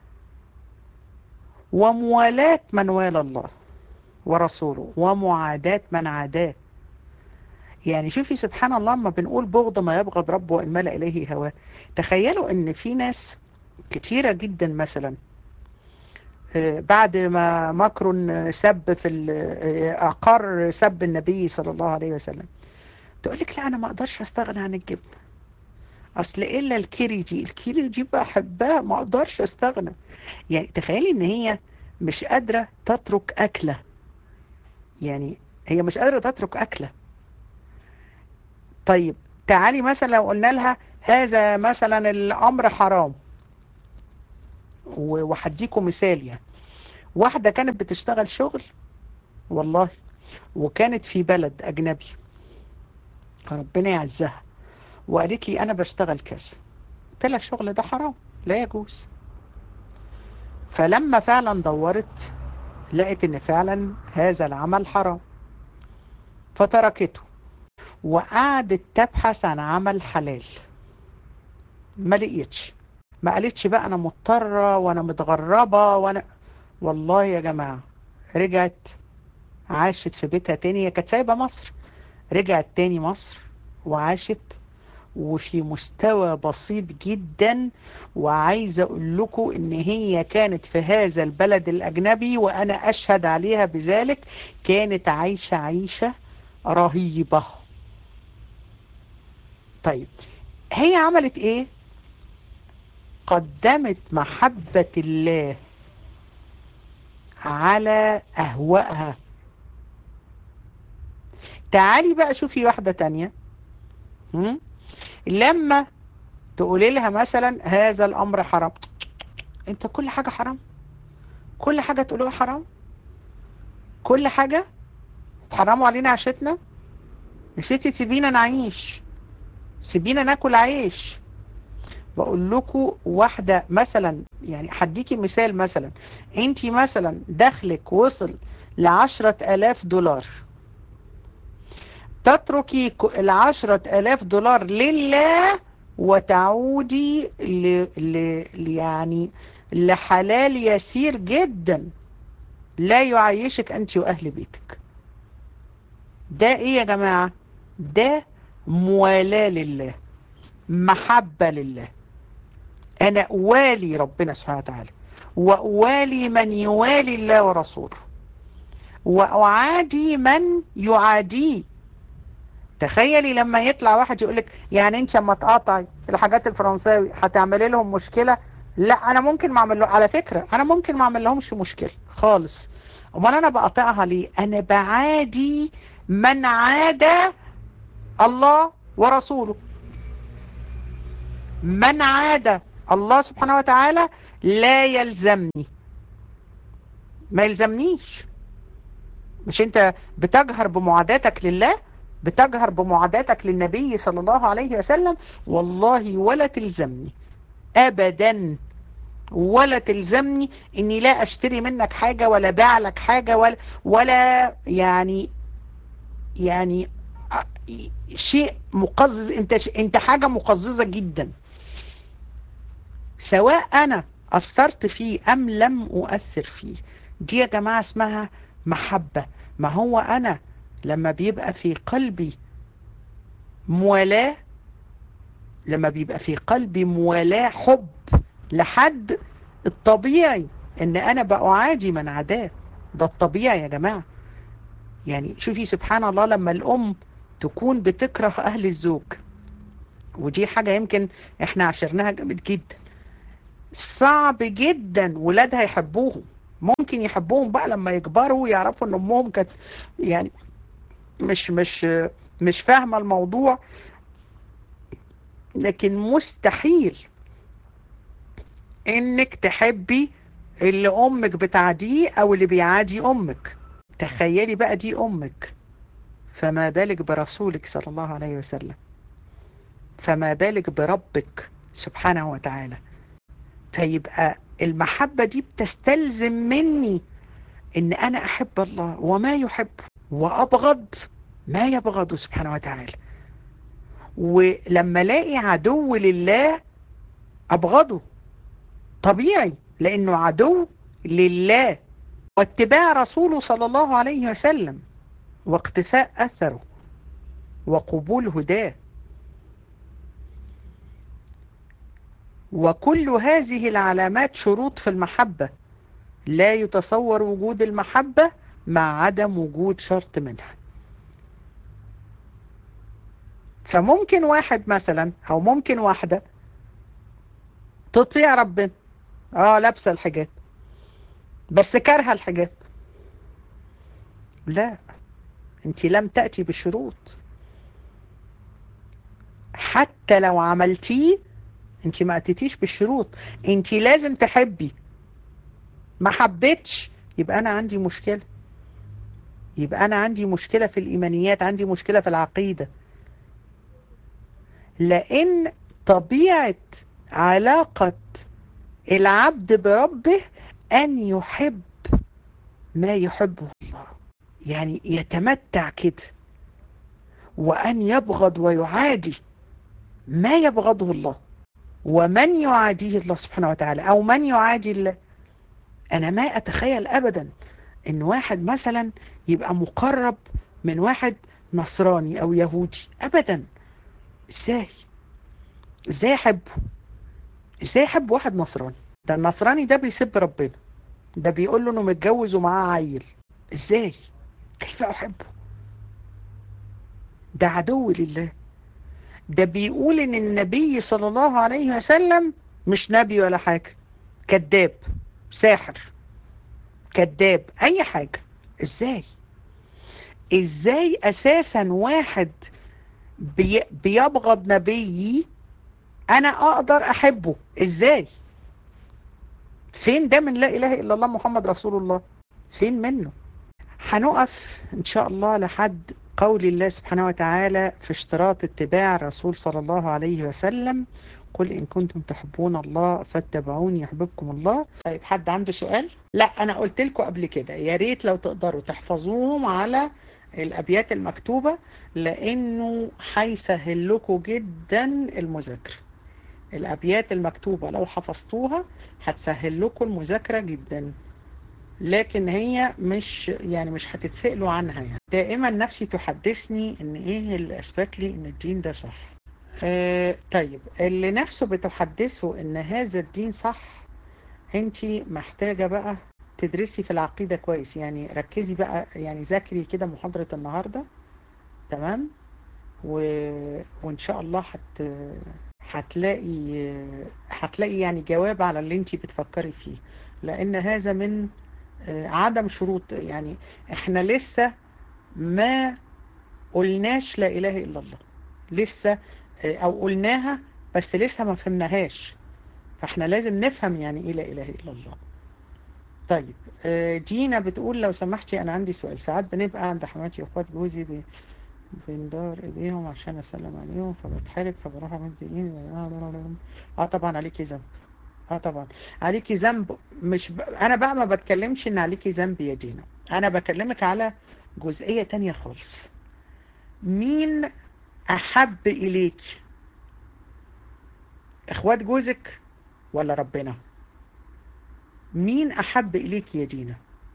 S1: وموالاة من والى الله ورسوله ومعاداة من عاداه. يعني شوفي سبحان الله، لما بنقول بغض ما يبغض ربه وإن ملأ إليه هواه، تخيلوا ان في ناس كتيرة جدا مثلا بعد ما ماكرون سب في أقر سب النبي صلى الله عليه وسلم، تقولك لا أنا ما أقدرش أستغنى عن الجبنة، أصل إلا الكيريجي الكيريجي بحبها ما أقدرش أستغنى. يعني تخيلي إن هي مش قادرة تترك أكلة، يعني هي مش قادرة تترك أكلة. طيب تعالي مثلا لو قلنا لها هذا مثلا الأمر حرام، وحديكم مثال، يعني واحدة كانت بتشتغل شغل والله، وكانت في بلد أجنبي ربنا يعزها، وقالت لي أنا بشتغل كذا، قلت لها الشغل ده حرام لا يجوز. فلما فعلا دورت لقيت ان فعلا هذا العمل حرام، فتركته وقعدت تبحث عن عمل حلال، ما لقيتش. ما قالتش بقى انا مضطرة وانا متغربة وانا، والله يا جماعة رجعت عاشت في بيتها تاني. هي كانت سايبة مصر، رجعت تاني مصر وعاشت وفي مستوى بسيط جدا. وعايزة اقول لكم ان هي كانت في هذا البلد الاجنبي وانا اشهد عليها بذلك، كانت عايشة عيشة رهيبة. طيب هي عملت ايه؟ قدمت محبة الله على اهوائها. تعالي بقى شوفي واحدة تانية، هم؟ لما تقولي لها مثلا هذا الامر حرام، انت كل حاجة حرام، كل حاجة تقولوها حرام، كل حاجة تحرموا علينا عشتنا، نسيتي تسيبينا نعيش، سيبينا ناكل عيش. بقول لكم واحدة مثلا، يعني هديكي مثال، مثلا انتي مثلا دخلك وصل لعشرة الاف دولار، تتركي العشرة الاف دولار لله وتعودي ل... ل... يعني لحلال يسير جدا لا يعيشك انت واهل بيتك. ده ايه يا جماعة؟ ده موالاة لله، محبة لله. انا اوالي ربنا سبحانه وتعالى واوالي من يوالي الله ورسوله واعادي من يعاديه. تخيلي لما يطلع واحد يقولك يعني انت لما تقاطعي الحاجات الفرنساوي هتعملي لهم مشكلة. لا انا ممكن ما اعمل له، على فكرة انا ممكن ما اعمل لهمش مشكلة خالص. امال انا بقاطعها ليه؟ انا بعادي من عادى الله ورسوله. من عادى الله سبحانه وتعالى لا يلزمني، ما يلزمنيش. مش انت بتجهر بمعاداتك لله، بتجهر بمعاداتك للنبي صلى الله عليه وسلم؟ والله ولا تلزمني ابدا، ولا تلزمني اني لا اشتري منك حاجة ولا باع لك حاجة ولا ولا يعني يعني شيء مقزز. انت انت حاجة مقززة جدا، سواء انا اثرت فيه ام لم اؤثر فيه. دي يا جماعة اسمها محبة. ما هو انا لما بيبقى في قلبي موالاة، لما بيبقى في قلبي موالاة حب لحد، الطبيعي ان انا بأعادي من عداه. ده الطبيعي يا جماعة. يعني شوفي سبحان الله، لما الام تكون بتكره اهل الزوج، ودي حاجة يمكن احنا عشرناها جامد جدا، صعب جدا ولادها يحبوهم. ممكن يحبوهم بقى لما يكبروا ويعرفوا ان امهم كانت يعني مش مش مش فاهمة الموضوع، لكن مستحيل انك تحبي اللي امك بتعاديه او اللي بيعادي امك. تخيلي بقى دي امك، فما بالك برسولك صلى الله عليه وسلم، فما بالك بربك سبحانه وتعالى. فيبقى المحبة دي بتستلزم مني ان انا احب الله وما يحب، وابغض ما يبغض سبحانه وتعالى. ولما الاقي عدو لله ابغضه، طبيعي، لانه عدو لله. واتباع رسوله صلى الله عليه وسلم واقتفاء اثره وقبول هداه، وكل هذه العلامات شروط في المحبة. لا يتصور وجود المحبة مع عدم وجود شرط منها. فممكن واحد مثلا او ممكن واحدة تطيع ربنا، اه لابسة الحجاب بس كارهة الحجاب. لا، انت لم تأتي بشروط. حتى لو عملتيه انت ما اتيتيش بالشروط. انت لازم تحبي، ما حبيتش يبقى انا عندي مشكلة، يبقى انا عندي مشكلة في الايمانيات، عندي مشكلة في العقيدة. لان طبيعة علاقة العبد بربه ان يحب ما يحبه الله، يعني يتمتع كده، وان يبغض ويعادي ما يبغضه الله. ومن يعاديه الله سبحانه وتعالى او من يعادي الله، انا ما اتخيل ابدا ان واحد مثلا يبقى مقرب من واحد نصراني او يهودي، ابدا. ازاي ازاي احبه؟ ازاي احب واحد نصراني؟ ده النصراني ده بيسب ربنا، ده بيقول له انه متجوز ومعاه عيل. ازاي؟ كيف احبه؟ ده عدو لله. ده بيقول ان النبي صلى الله عليه وسلم مش نبي ولا حاجة، كذاب، ساحر، كذاب، اي حاجة. ازاي ازاي اساسا واحد بي بيبغض نبيي انا اقدر احبه؟ ازاي؟ فين ده من لا اله الا الله محمد رسول الله؟ فين منه؟ هنقف ان شاء الله لحد قول الله سبحانه وتعالى في اشتراط اتباع الرسول صلى الله عليه وسلم: قل ان كنتم تحبون الله فاتبعوني يحببكم الله. طيب حد عنده سؤال؟ لا، انا قلت لكم قبل كده يا ريت لو تقدروا تحفظوهم على الابيات المكتوبة، لانه هيسهل لكم جدا المذاكرة. الابيات المكتوبة لو حفظتوها هتسهل لكم المذاكرة جدا، لكن هي مش يعني مش هتتسألوا عنها. يعني دائما نفسي تحدثني ان ايه اللي اثبت لي ان الدين ده صح. آه طيب، اللي نفسه بتحدثه ان هذا الدين صح، انتي محتاجة بقى تدرسي في العقيدة كويس. يعني ركزي بقى، يعني ذاكري كده محاضرة النهاردة، تمام؟ و... وان شاء الله هت... هتلاقي هتلاقي يعني جواب على اللي انتي بتفكري فيه. لان هذا من عدم شروط. يعني احنا لسه ما قلناش لا اله الا الله، لسه، او قلناها بس لسه ما فهمناهاش. فاحنا لازم نفهم يعني ايه لا اله الا الله. طيب، دينا بتقول لو سمحتي انا عندي سؤال. ساعات بنبقى عند حماتي واخوات جوزي بندار ايديهم عشان اسلم عليهم، فبتحرك فبروح امد ايدي. اه طبعا عليكي ذنب، اه طبعا عليكي ذنب. مش ب... انا بقى ما بتكلمش ان عليكي ذنب يا دينا، انا بكلمك على جزئية تانية خالص. مين احب اليك، اخوات جوزك ولا ربنا؟ مين احب اليك يا دينا؟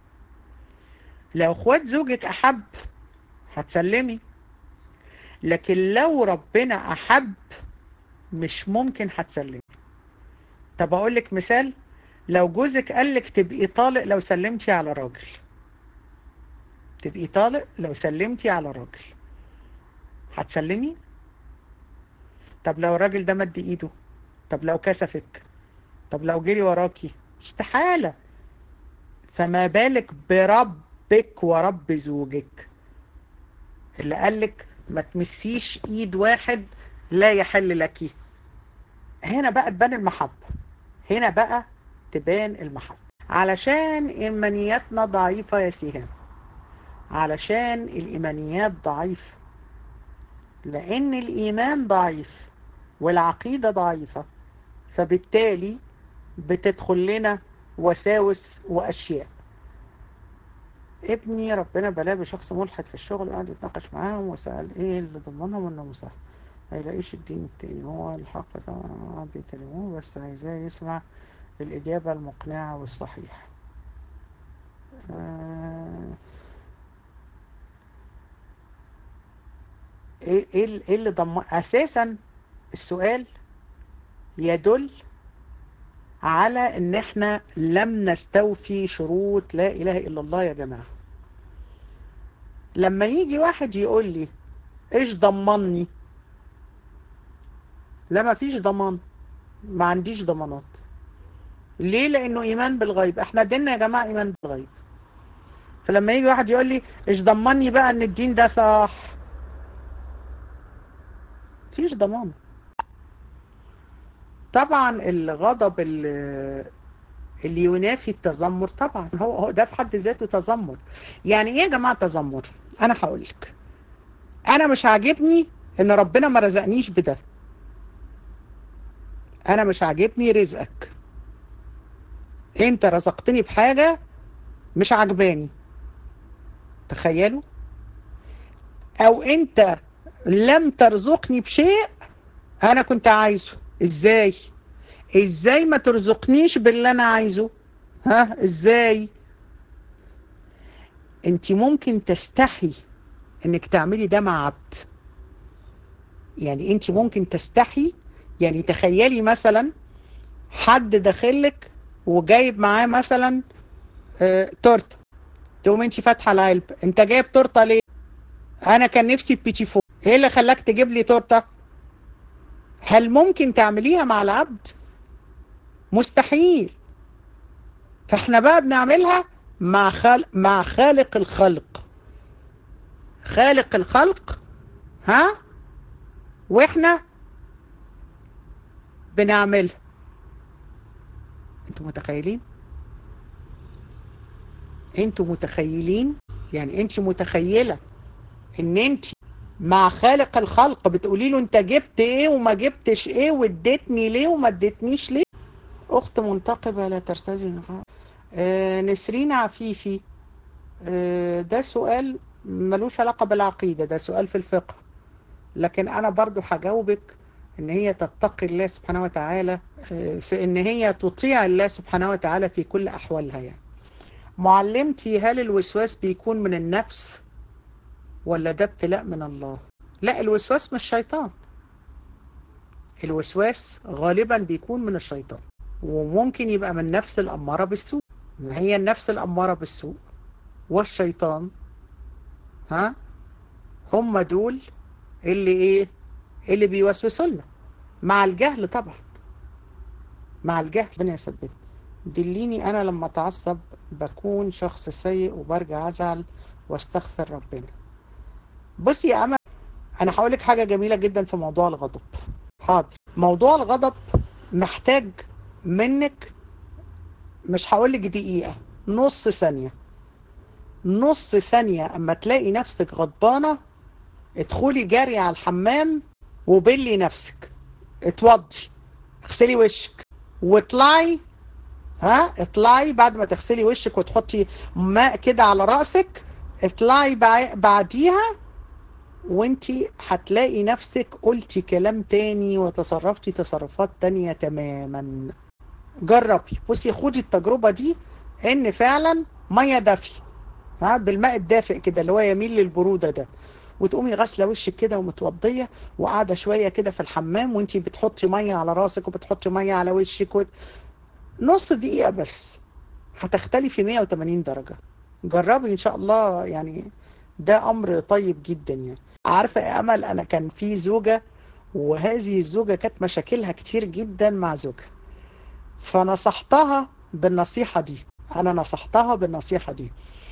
S1: لو اخوات زوجك احب هتسلمي، لكن لو ربنا احب مش ممكن هتسلمي. طب اقول لك مثال: لو جوزك قالك تبقي طالق لو سلمتي على راجل، تبقي طالق لو سلمتي على راجل، هتسلمي؟ طب لو الراجل ده مد ايده؟ طب لو كسفك؟ طب لو جري وراكي؟ استحالة. فما بالك بربك ورب زوجك؟ اللي قالك ما تمسيش ايد واحد لا يحل لك. هنا بقى تبان المحبة، هنا بقى تبان المحبة. علشان ايمانياتنا ضعيفة يا سيهان، علشان الايمانيات ضعيفة، لان الايمان ضعيف والعقيدة ضعيفة، فبالتالي بتدخل لنا وساوس واشياء. ابني ربنا بلاه بشخص ملحد في الشغل، وقعد يتناقش معاهم وسأل ايه اللي ضمنهم انه مصح ما يلاقيش الدين التاني هو الحق. طبعا قعد يكلموه بس عايزاه يسمع الإجابة المقنعة والصحيحة. آه، ايه ايه إيه اللي ضمن اساسا السؤال يدل على ان احنا لم نستوفي شروط لا اله الا الله يا جماعة. لما يجي واحد يقول لي ايش ضمني، لا ما فيش ضمان، ما عنديش ضمانات. ليه؟ لانه ايمان بالغيب. احنا ديننا يا جماعة ايمان بالغيب. فلما يجي واحد يقول لي ايش ضمني بقى ان الدين ده صح، فيش ضمان. طبعا الغضب اللي اللي ينافي التذمر، طبعا هو هو ده في حد ذاته تذمر. يعني ايه يا جماعة تذمر؟ انا هقولك، انا مش عاجبني ان ربنا ما رزقنيش بده، انا مش عاجبني رزقك، انت رزقتني بحاجة مش عاجباني. تخيلوا. او انت لم ترزقني بشيء انا كنت عايزه. ازاي ازاي ما ترزقنيش باللي انا عايزه؟ ها ازاي؟ انت ممكن تستحي انك تعملي ده مع عبد. يعني انت ممكن تستحي، يعني تخيلي مثلا حد داخلك وجايب معاه مثلا اه تورته، تقوم انت فاتحه العلب، انت جايب تورته ليه؟ انا كان نفسي في بيتي فور. ايه اللي خلاك تجيب لي تورته؟ هل ممكن تعمليها مع العبد؟ مستحيل. فاحنا بقى بنعملها مع خالق مع خالق الخلق، خالق الخلق. ها؟ واحنا بنعملها. انتوا متخيلين؟ انتوا متخيلين؟ يعني انت متخيلة ان انت مع خالق الخلق بتقولي له انت جبت ايه وما جبتش ايه، واديتني ليه وما اديتنيش ليه؟ اخت منتقبة لا ترتجي النقاب. آه نسرين عفيفي، آه ده سؤال ملوش علاقة بالعقيدة، ده سؤال في الفقه، لكن انا برضو هجاوبك ان هي تتقي الله سبحانه وتعالى، آه في ان هي تطيع الله سبحانه وتعالى في كل احوالها. يعني معلمتي، هل الوسواس بيكون من النفس ولا ده ابتلاء من الله؟ لا، الوسواس مش شيطان، الوسواس غالبا بيكون من الشيطان، وممكن يبقى من نفس الأمارة بالسوء. ما هي النفس الأمارة بالسوء والشيطان، ها، هم دول اللي ايه اللي بيوسوسوا لنا مع الجهل طبعا، مع الجهل. ربنا يثبت. دليني انا لما اتعصب بكون شخص سيء وبرجع ازعل واستغفر ربنا. بصي يا امل، انا هقولك حاجة جميلة جدا في موضوع الغضب. حاضر. موضوع الغضب محتاج منك، مش هقولك دقيقة، نص ثانية. نص ثانية اما تلاقي نفسك غضبانة، ادخلي جاري على الحمام وبلي نفسك، اتوضي، اغسلي وشك واطلعي. ها اطلعي بعد ما تغسلي وشك وتحطي ماء كده على رأسك، اطلعي بعديها وانتي هتلاقي نفسك قلتي كلام تاني وتصرفتي تصرفات تانية تماما. جربي، بصي خدي التجربة دي، ان فعلا مية دافية، ها، بالماء الدافئ كده اللي هو يميل للبرودة ده، وتقومي غاسله وشك كده ومتوضيه وقاعده شويه كده في الحمام وانتي بتحطي ميه على راسك وبتحطي ميه على وشك و... نص دقيقه بس هتختلفي مية وتمانين درجه. جربي ان شاء الله. يعني ده امر طيب جدا. يعني عارفه يا امل، انا كان في زوجه، وهذه الزوجه كانت مشاكلها كتير جدا مع زوجها، فنصحتها بالنصيحه دي. انا نصحتها بالنصيحه دي،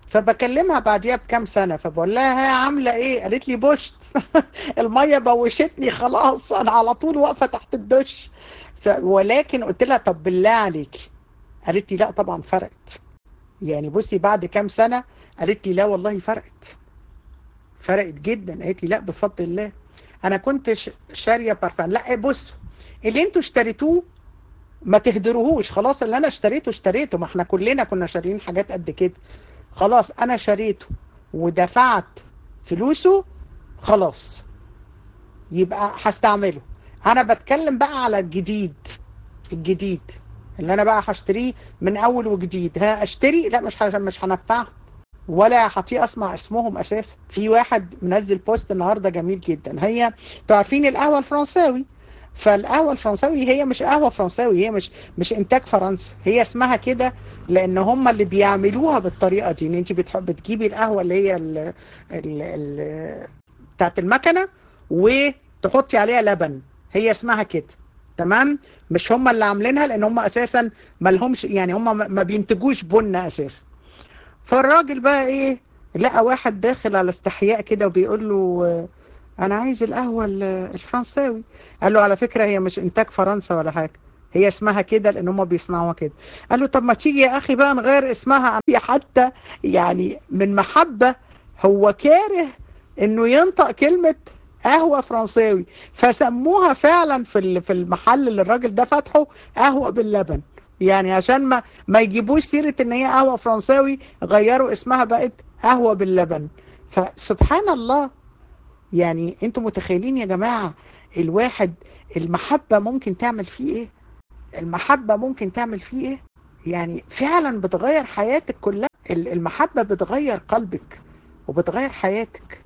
S1: فبكلمها بعديها بكام سنة، فبقول لها ها عاملة ايه؟ قالت لي بوشت. المية بوشتني خلاص، انا على طول واقفة تحت الدش. ف... ولكن قلت لها طب بالله عليك. قالت لي لا طبعا فرقت. يعني بصي بعد كام سنة قالت لي لا والله فرقت، فرقت جدا. قالت لي لا بفضل الله. انا كنت شارية بارفان. لا بصوا، اللي انتوا اشتريتوه ما تهدروهوش، خلاص اللي انا اشتريته اشتريته، ما احنا كلنا كنا شاريين حاجات قد كده. خلاص انا شريته ودفعت فلوسه، خلاص يبقى هستعمله. انا بتكلم بقى على الجديد، الجديد اللي انا بقى هشتريه من اول وجديد. ها اشتري؟ لا مش مش هنفعه ولا هطيق اسمع اسمهم اساسا. في واحد منزل بوست النهارده جميل جدا. هي انتوا عارفين القهوه الفرنساوي، فالقهوه الفرنساوي هي مش قهوه فرنساوي، هي مش مش انتاج فرنسا، هي اسمها كده لان هم اللي بيعملوها بالطريقه دي. ان انت بتحب بتجيبي القهوه اللي هي ال ال ال بتاعت المكنه وتحطي عليها لبن، هي اسمها كده. تمام؟ مش هم اللي عاملينها لان هم اساسا ما لهمش، يعني هم ما بينتجوش بن اساسا. فالراجل بقى ايه، لقى واحد داخل على استحياء كده وبيقول له انا عايز القهوة الفرنساوي. قال له على فكرة هي مش انتاج فرنسا ولا حاجة، هي اسمها كده لان هم بيصنعوها كده. قال له طب ما تيجي يا اخي بقى نغير اسمها. حتى يعني من محبة هو كاره انه ينطق كلمة قهوة فرنساوي، فسموها فعلا في في المحل اللي الراجل ده فاتحه قهوة باللبن. يعني عشان ما ما يجيبوش سيرة ان هي قهوة فرنساوي، غيروا اسمها بقت قهوة باللبن. فسبحان الله، يعني انتوا متخيلين يا جماعة الواحد المحبة ممكن تعمل فيه ايه؟ المحبة ممكن تعمل فيه ايه؟ يعني فعلا بتغير حياتك كلها. المحبة بتغير قلبك وبتغير حياتك.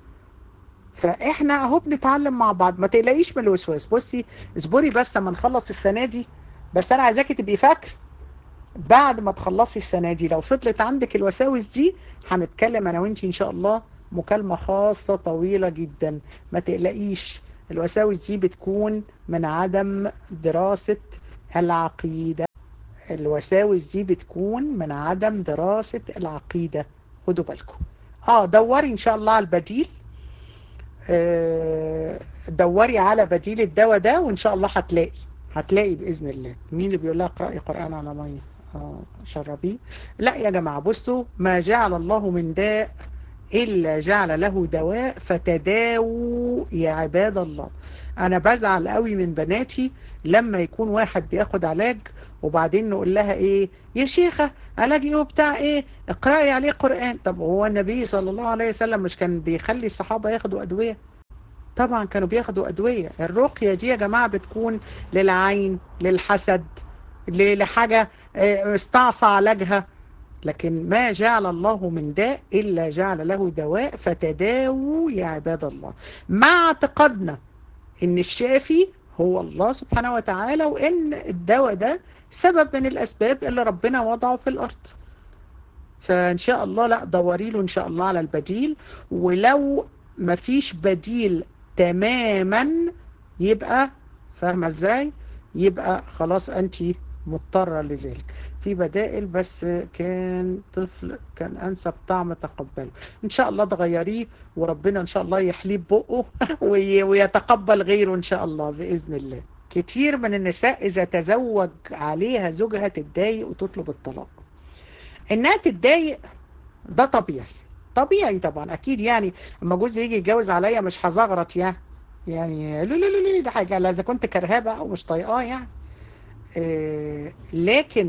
S1: فاحنا اهو بنتعلم مع بعض، ما تقلقيش من الوسواس. بصي اصبري بس اما نخلص السنة دي، بس انا عايزاكي تبقي فاكر بعد ما تخلصي السنة دي لو فضلت عندك الوساوس دي هنتكلم انا وانتي ان شاء الله مكالمة خاصة طويلة جدا. ما تقلقيش، الوساوس دي بتكون من عدم دراسة العقيدة. الوساوس دي بتكون من عدم دراسة العقيدة، خدوا بالكم. اه دوري ان شاء الله على البديل، آه دوري على بديل الدواء ده وان شاء الله هتلاقي، هتلاقي بإذن الله. مين اللي بيقول لها اقرأي قرآن على مية؟ آه شربيه. لا يا جماعة بصوا، ما جعل الله من داء إلا جعل له دواء فتداووا يا عباد الله. أنا بزعل قوي من بناتي لما يكون واحد بياخد علاج وبعدين نقول لها إيه يا شيخة علاج إيه وبتاع إيه، اقرأي عليه قرآن. طب هو النبي صلى الله عليه وسلم مش كان بيخلي الصحابة ياخدوا أدوية؟ طبعا كانوا بياخدوا أدوية. الرقية دي يا جماعة بتكون للعين، للحسد، لحاجة استعصى علاجها. لكن ما جعل الله من داء إلا جعل له دواء فتداووا يا عباد الله، مع اعتقادنا إن الشافي هو الله سبحانه وتعالى، وإن الدواء ده سبب من الأسباب اللي ربنا وضعه في الأرض. فإن شاء الله لا دوري له إن شاء الله على البديل. ولو ما فيش بديل تماما يبقى فاهمة ازاي، يبقى خلاص انت مضطرة لذلك. في بدائل بس كان طفل كان انسب طعم تقبله. ان شاء الله تغيريه وربنا ان شاء الله يحليه بقه ويتقبل غيره ان شاء الله بإذن الله. كتير من النساء اذا تزوج عليها زوجها تتضايق وتطلب الطلاق. انها تتضايق ده طبيعي، طبيعي طبعا اكيد. يعني اما جوزي يجي يتجوز عليا مش هزغرط يعني، يعني لا لا لا لا ده حاجه لا اذا كنت كرهاه بقى او مش طايقاه يعني. إيه لكن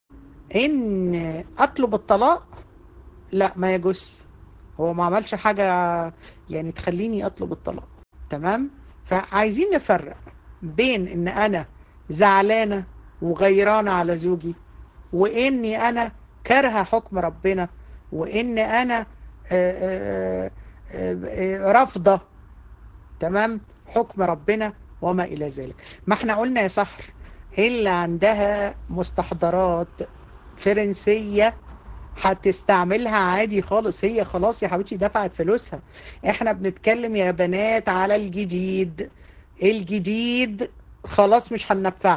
S1: ان اطلب الطلاق لا ما يجوز، هو ما عملش حاجه يعني تخليني اطلب الطلاق. تمام؟ فعايزين نفرق بين ان انا زعلانه وغيرانه على زوجي، واني انا كارهه حكم ربنا، وان انا آآ آآ رافضة تمام حكم ربنا وما الى ذلك. ما احنا قلنا يا سحر اللي عندها مستحضرات فرنسية هتستعملها عادي خالص، هي خلاص يا حبيبتي دفعت فلوسها. احنا بنتكلم يا بنات على الجديد، الجديد خلاص مش هننفعه.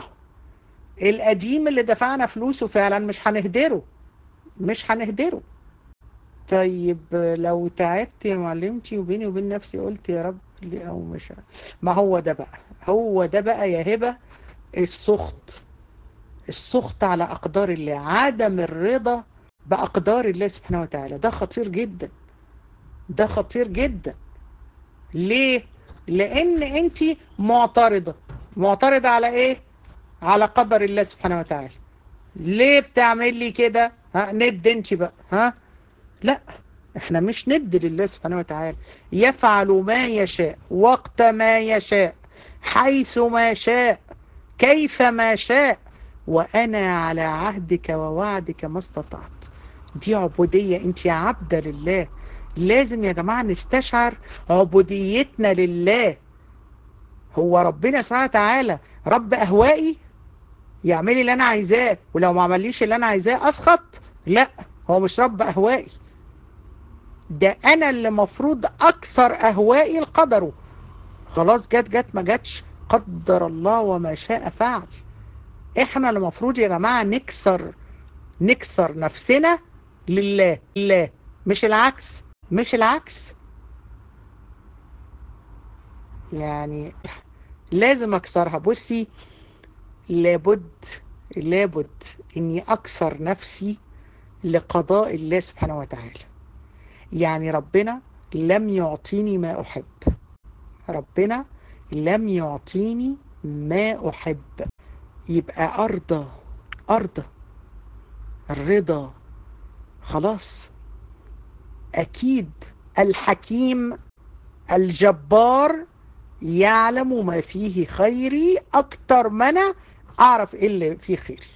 S1: القديم اللي دفعنا فلوسه فعلا مش هنهدره، مش هنهدره. طيب لو تعبت يا معلمتي وبيني وبين نفسي قلت يا رب ليه او مش عارف. ما هو ده بقى، هو ده بقى يا هبة، السخط. السخط على أقدار الله، عدم الرضا بأقدار الله سبحانه وتعالى، ده خطير جدا، ده خطير جدا. ليه؟ لأن أنت معترضة. معترضة على إيه؟ على قدر الله سبحانه وتعالى. ليه بتعمل لي كده؟ ها ند انت بقى، ها؟ لا، احنا مش ند لله سبحانه وتعالى. يفعل ما يشاء وقت ما يشاء حيث ما شاء كيف ما شاء، وأنا على عهدك ووعدك ما استطعت. دي عبودية، انت عبدة لله. لازم يا جماعة نستشعر عبوديتنا لله. هو ربنا سبحانه وتعالى رب أهوائي يعملي اللي أنا عايزاه، ولو ما عمليش اللي أنا عايزاه أسخط؟ لا، هو مش رب أهوائي. ده أنا اللي مفروض أكثر أهوائي لقدره. خلاص، جت جت ما جتش قدر الله وما شاء فعل. احنا اللي مفروض يا جماعة نكسر نكسر نفسنا لله لله، مش العكس، مش العكس. يعني لازم اكسرها. بصي، لابد لابد اني اكسر نفسي لقضاء الله سبحانه وتعالى. يعني ربنا لم يعطيني ما احب، ربنا لم يعطيني ما احب، يبقى ارضى ارضى الرضا. خلاص، اكيد الحكيم الجبار يعلم ما فيه خيري اكتر ما انا اعرف ايه اللي فيه خيري.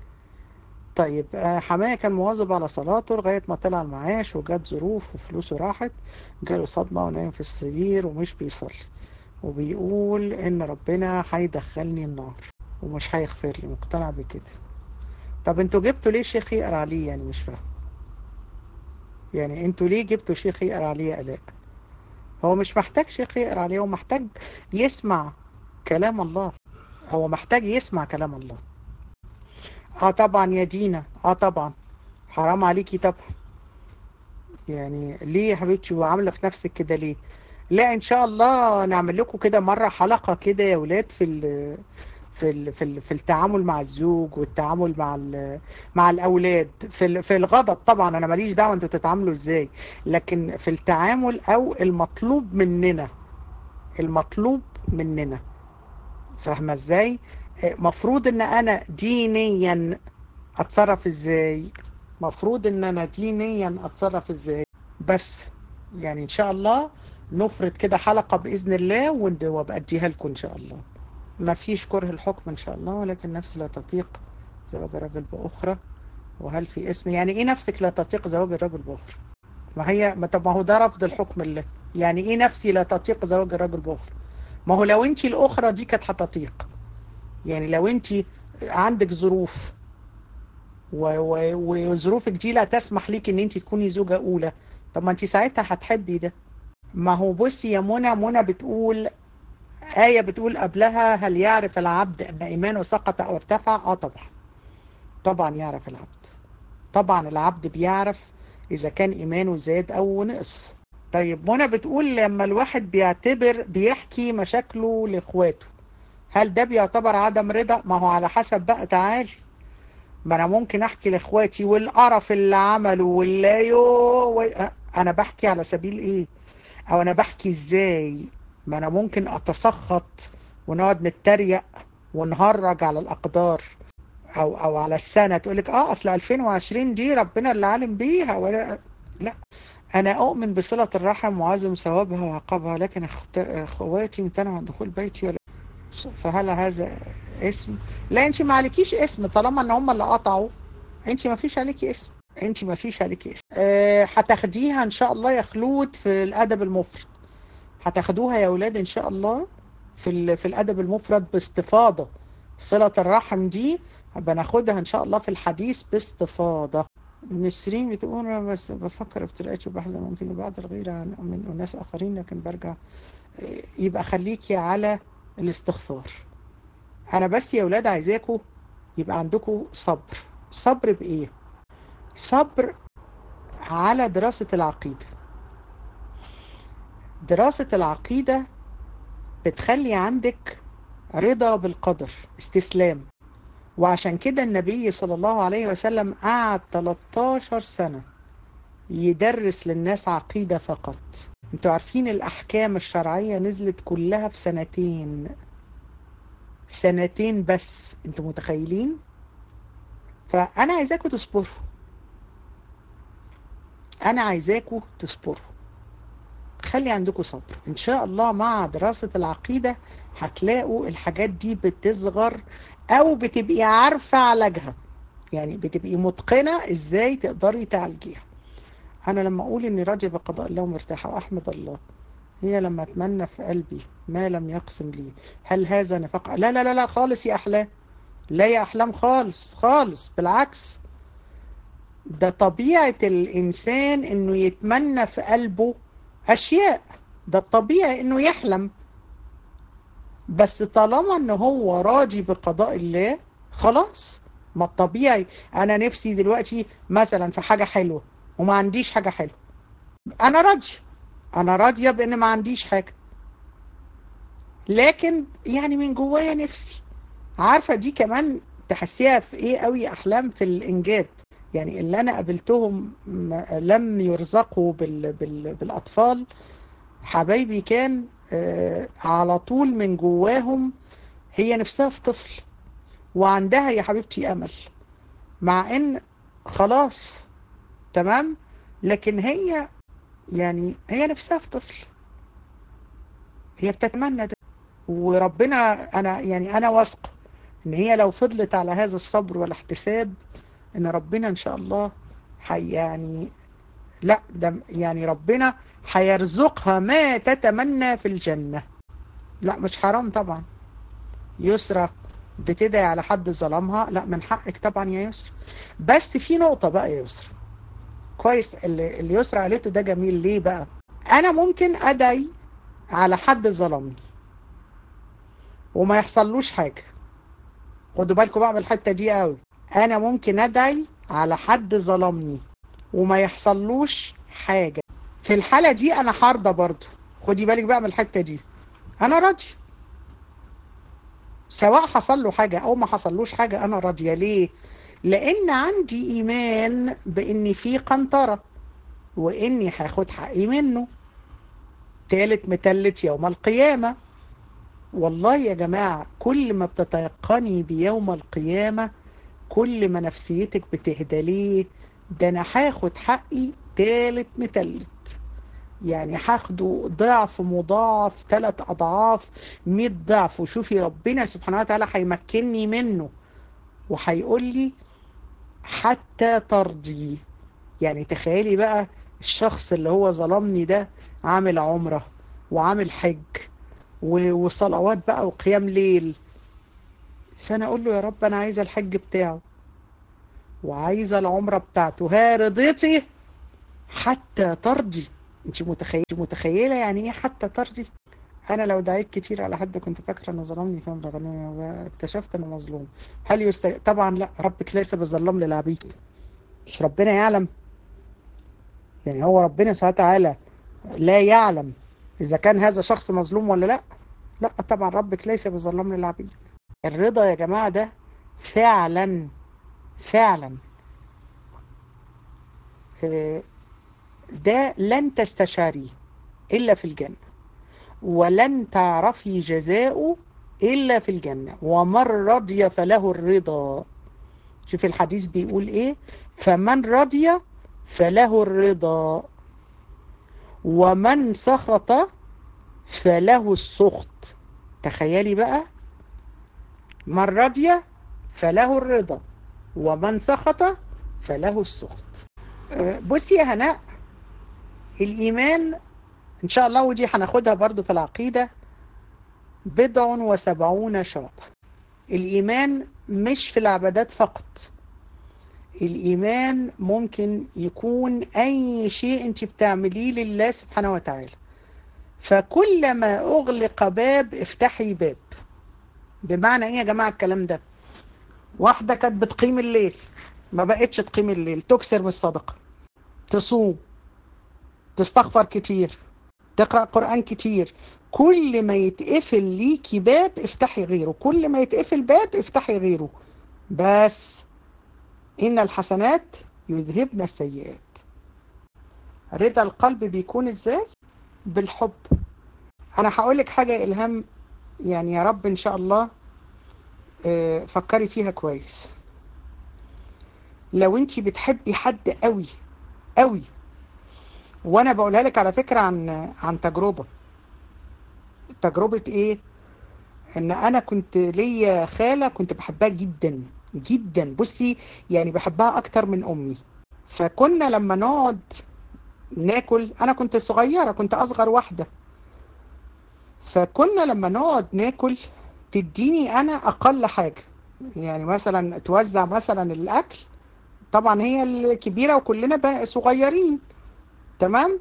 S1: طيب، حماية كان مواظب على صلاته لغاية ما طلع المعاش وجات ظروف وفلوسه راحت، جاله صدمة ونايم في السرير ومش بيصلي، وبيقول ان ربنا هيدخلني النار ومش هيغفر لي، مقتنع بكده. طب انتوا جبتوا ليه شيخ يقرا عليه؟ يعني مش فاهم. يعني انتوا ليه جبتوا شيخ يقرا عليه يا آلاء؟ هو مش محتاج شيخ يقرا عليه، هو محتاج يسمع كلام الله. هو محتاج يسمع كلام الله. اه طبعا يا دينا، اه طبعا، حرام عليكي طبعا. يعني ليه يا حبيبتي وعامله في نفسك كده ليه؟ لا، ان شاء الله نعمل لكم كده مره حلقه كده يا ولاد في ال في ال في ال في التعامل مع الزوج والتعامل مع ال مع الاولاد، في ال في الغضب. طبعا انا ماليش دعوه انتوا تتعاملوا ازاي، لكن في التعامل او المطلوب مننا، المطلوب مننا. فاهمه ازاي؟ مفروض ان انا دينيا اتصرف ازاي، مفروض ان انا دينيا اتصرف ازاي. بس يعني ان شاء الله نفرد كده حلقة باذن الله وابقى اديها لكم ان شاء الله. ما فيش كره الحكم ان شاء الله، ولكن نفس لا تطيق زواج الرجل باخرى. وهل في اسم؟ يعني ايه نفسك لا تطيق زواج الرجل باخرى؟ ما هي ما طب ما هو ده رفض الحكم الله. يعني ايه نفسي لا تطيق زواج الرجل باخرى؟ ما هو لو انت الاخرى دي كانت هتطيق، يعني لو انت عندك ظروف وظروفك دي لا تسمح ليك ان انت تكوني زوجة اولى، طب ما انت ساعتها هتحبي ده. ما هو بصي يا منى، منى بتقول آية بتقول قبلها: هل يعرف العبد ان ايمانه سقط او ارتفع؟ اه طبعا، طبعا يعرف العبد. طبعا العبد بيعرف اذا كان ايمانه زاد او نقص. طيب منى بتقول لما الواحد بيعتبر بيحكي مشاكله لاخواته، هل ده بيعتبر عدم رضا؟ ما هو على حسب بقى، تعالي. ما انا ممكن احكي لاخواتي والقرف اللي عمله واللي يو و... انا بحكي على سبيل ايه؟ او انا بحكي ازاي؟ ما انا ممكن اتسخط ونقعد نتريق ونهرج على الاقدار، او او على السنة، تقولك اه اصل ألفين وعشرين دي ربنا اللي عالم بيها ولا لا. انا اؤمن بصلة الرحم وعزم ثوابها وعقابها، لكن اخت... اخواتي امتنعوا عن دخول بيتي ولا، فهل هذا اسم؟ لا، انت ما عليكيش اسم طالما ان هم اللي قطعوا. انت ما فيش عليكي اسم، انت ما فيش عليكي اسم. أه هتاخديها ان شاء الله يا خلود في الادب المفرد. هتاخدوها يا اولاد ان شاء الله في ال... في الادب المفرد باستفاضة. صلة الرحم دي بناخدها ان شاء الله في الحديث باستفاضة. نسرين بتقول بس بفكر ابتلاءات وبحزن ممكن بعض الغيرة من الناس اخرين، لكن برجع. يبقى خليكي على الاستغفار. انا بس يا ولاد عايزاكم يبقى عندكم صبر. صبر بايه؟ صبر على دراسة العقيدة. دراسة العقيدة بتخلي عندك رضا بالقدر، استسلام. وعشان كده النبي صلى الله عليه وسلم قعد تلتاشر سنة يدرس للناس عقيدة فقط. انتوا عارفين الأحكام الشرعية نزلت كلها في سنتين، سنتين بس. انتوا متخيلين؟ فأنا عايزاكم تصبروا، أنا عايزاكم تصبروا، خلي عندكم صبر. إن شاء الله مع دراسة العقيدة هتلاقوا الحاجات دي بتصغر، أو بتبقي عارفة علاجها، يعني بتبقي متقنة إزاي تقدري تعالجيها. أنا لما أقول إني راضية بقضاء الله ومرتاحة وأحمد الله، هي لما أتمنى في قلبي ما لم يقسم لي، هل هذا نفاق؟ لا لا لا لا خالص يا أحلام، لا يا أحلام خالص خالص، بالعكس. ده طبيعة الإنسان إنه يتمنى في قلبه أشياء، ده الطبيعي إنه يحلم. بس طالما إنه هو راضي بقضاء الله خلاص. ما الطبيعي أنا نفسي دلوقتي مثلا في حاجة حلوة وما عنديش حاجة حلوة، أنا راضية، أنا راضية بإن ما عنديش حاجة، لكن يعني من جوايا نفسي. عارفة دي كمان تحسيها في إيه قوي أحلام؟ في الإنجاب. يعني اللي أنا قابلتهم لم يرزقوا بال بال بالأطفال، حبايبي كان آه على طول من جواهم هي نفسها في طفل، وعندها يا حبيبتي أمل، مع إن خلاص تمام، لكن هي يعني هي نفسها في طفل، هي بتتمنى ده. وربنا أنا يعني أنا واثقة إن هي لو فضلت على هذا الصبر والاحتساب إن ربنا إن شاء الله حي يعني لا ده يعني ربنا هيرزقها ما تتمنى في الجنة. لا مش حرام طبعا. يسرى بتدعي على حد ظلمها، لا من حقك طبعا يا يسرى. بس في نقطة بقى يا يسرى، كويس اللي, اللي يسرى قالته ده جميل. ليه بقى؟ أنا ممكن أدعي على حد ظلمني وما يحصلوش حاجة. خدوا بالكم بقى من الحتة دي قوي. أنا ممكن أدعي على حد ظلمني وما يحصلوش حاجة، في الحالة دي أنا حارضة برضو. خدي بالك بقى من الحتة دي، أنا راضي سواء حصل له حاجة أو ما حصلوش حاجة، أنا راضية. ليه؟ لأن عندي إيمان بإني في قنطرة وإني هاخد حقي منه تالت متلت يوم القيامة. والله يا جماعة كل ما بتتيقني بيوم القيامة كل ما نفسيتك بتهدى. ليه؟ ده أنا هاخد حقي تالت متلت، يعني هاخده ضعف مضاعف، ثلاث أضعاف، مئة ضعف. وشوفي ربنا سبحانه وتعالى هيمكنني منه وهيقول لي حتى ترضي. يعني تخيلي بقى الشخص اللي هو ظلمني ده عامل عمرة وعامل حج وصلوات بقى وقيام ليل، فأنا أقول له يا رب أنا عايزة الحج بتاعه وعايزة العمرة بتاعته، ها رضيتي حتى ترضي. انت متخيلة متخيلة يعني ايه حتى ترضي؟ انا لو دعيت كتير على حد كنت فاكرة انه ظلمني فهم رغم واكتشفت انه مظلوم، هل يست... طبعا لا، ربك ليس بالظلام للعبيد. مش ربنا يعلم؟ يعني هو ربنا سبحانه وتعالى لا يعلم اذا كان هذا شخص مظلوم ولا لا؟ لا طبعا ربك ليس بالظلام للعبيد. الرضا يا جماعة ده فعلا فعلا ده لن تستشاريه إلا في الجنة، ولن تعرفي جزاؤه إلا في الجنة. ومن رضي فله الرضا. شوف الحديث بيقول إيه؟ فمن رضي فله الرضا ومن سخط فله السخط. تخيلي بقى، من رضي فله الرضا ومن سخط فله السخط. بصي يا هناء، الإيمان إن شاء الله ودي هناخدها برضو في العقيدة بضع وسبعون شعب. الإيمان مش في العبادات فقط، الإيمان ممكن يكون أي شيء أنت بتعمليه لله سبحانه وتعالى. فكلما أغلق باب افتحي باب. بمعنى إيه يا جماعة الكلام ده؟ واحدة كانت بتقيم الليل ما بقتش تقيم الليل، تكسر من الصدقة. تصوم، تستغفر كتير، تقرأ قرآن كتير. كل ما يتقفل ليكي باب افتحي غيره، كل ما يتقفل باب افتحي غيره. بس إن الحسنات يذهبن السيئات. رضا القلب بيكون ازاي؟ بالحب. انا هقولك حاجة إلهام، يعني يا رب ان شاء الله اه فكري فيها كويس. لو انتي بتحبي حد قوي قوي، وانا بقولها لك على فكرة عن عن تجربة. تجربة ايه؟ ان انا كنت ليا خالة كنت بحبها جدا جدا، بصي يعني بحبها اكتر من امي. فكنا لما نقعد ناكل، انا كنت صغيرة، كنت اصغر واحدة، فكنا لما نقعد ناكل تديني انا اقل حاجة. يعني مثلا توزع مثلا الاكل، طبعا هي الكبيرة وكلنا صغيرين، تمام،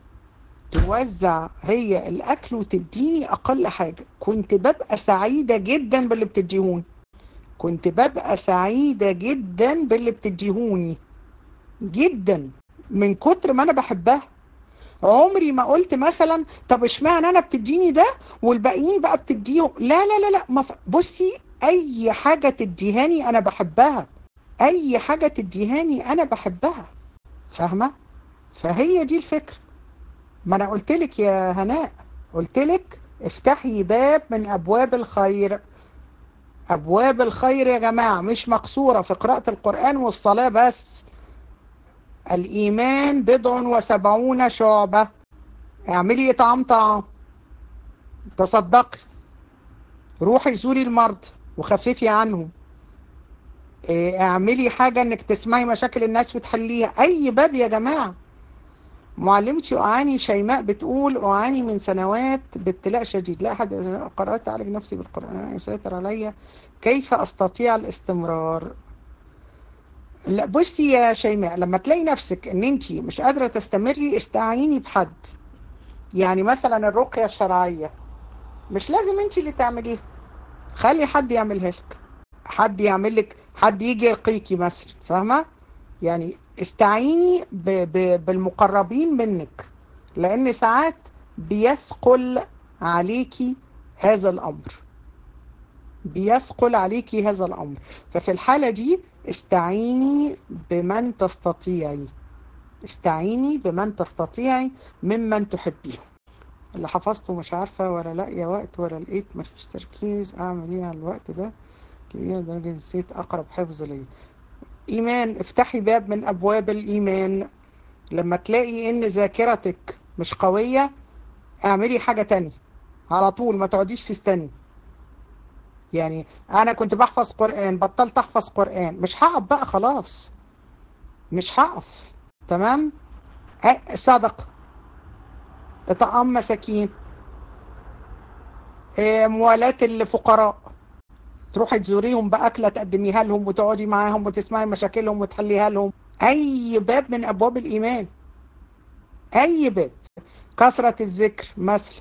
S1: توزع هي الاكل وتديني اقل حاجة. كنت ببقى سعيدة جدا باللي بتديهوني، كنت ببقى سعيدة جدا باللي بتديهوني جدا، من كتر ما انا بحبها. عمري ما قلت مثلا طب اشمعنى انا بتديني ده والباقيين بقى بتديهم، لا لا لا لا. ما ف... بصي اي حاجة تديهاني انا بحبها، اي حاجة تديهاني انا بحبها، فاهمة؟ فهي دي الفكرة. ما انا قلتلك يا هناء، قلتلك افتحي باب من ابواب الخير. ابواب الخير يا جماعة مش مقصورة في قراءة القرآن والصلاة بس. الايمان بضع وسبعون شعبة. اعملي طعام طعام، تصدقي، روحي زوري المرضى وخففي عنهم، اعملي حاجة انك تسمعي مشاكل الناس وتحليها. اي باب يا جماعة. معلمتي أعاني شيماء بتقول أعاني من سنوات بابتلاء شديد، لا أحد قررت أعالج نفسي بالقرآن يسيطر عليا، كيف أستطيع الاستمرار؟ لا بصي يا شيماء، لما تلاقي نفسك ان انت مش قادرة تستمري استعيني بحد. يعني مثلا الرقية الشرعية مش لازم انت اللي تعمليها، خلي حد يعملها لك، حد يعمل لك، حد يجي يرقيكي مثلا، فاهمة؟ يعني استعيني ب ب بالمقربين منك، لان ساعات بيثقل عليكي هذا الامر، بيثقل عليكي هذا الامر. ففي الحالة دي استعيني بمن تستطيعي، استعيني بمن تستطيعي ممن تحبيهم. اللي حفظته مش عارفة ولا لاقيه وقت ولا لقيت مفيش تركيز، اعمل ايه على الوقت ده؟ كبيرة درجة نسيت اقرب حفظ لي. ايمان، افتحي باب من ابواب الايمان. لما تلاقي ان ذاكرتك مش قوية اعملي حاجة تانية على طول، ما تقعديش تستني. يعني انا كنت بحفظ قرآن، بطلت احفظ قرآن، مش هقف بقى خلاص، مش هقف، تمام. صدق، اطعام مساكين، موالاة الفقراء، تروحي تزوريهم بأكلة تقدميها لهم وتقعدي معاهم وتسمعي مشاكلهم وتحليها لهم. اي باب من ابواب الايمان، اي باب. كثرة الذكر مثلا،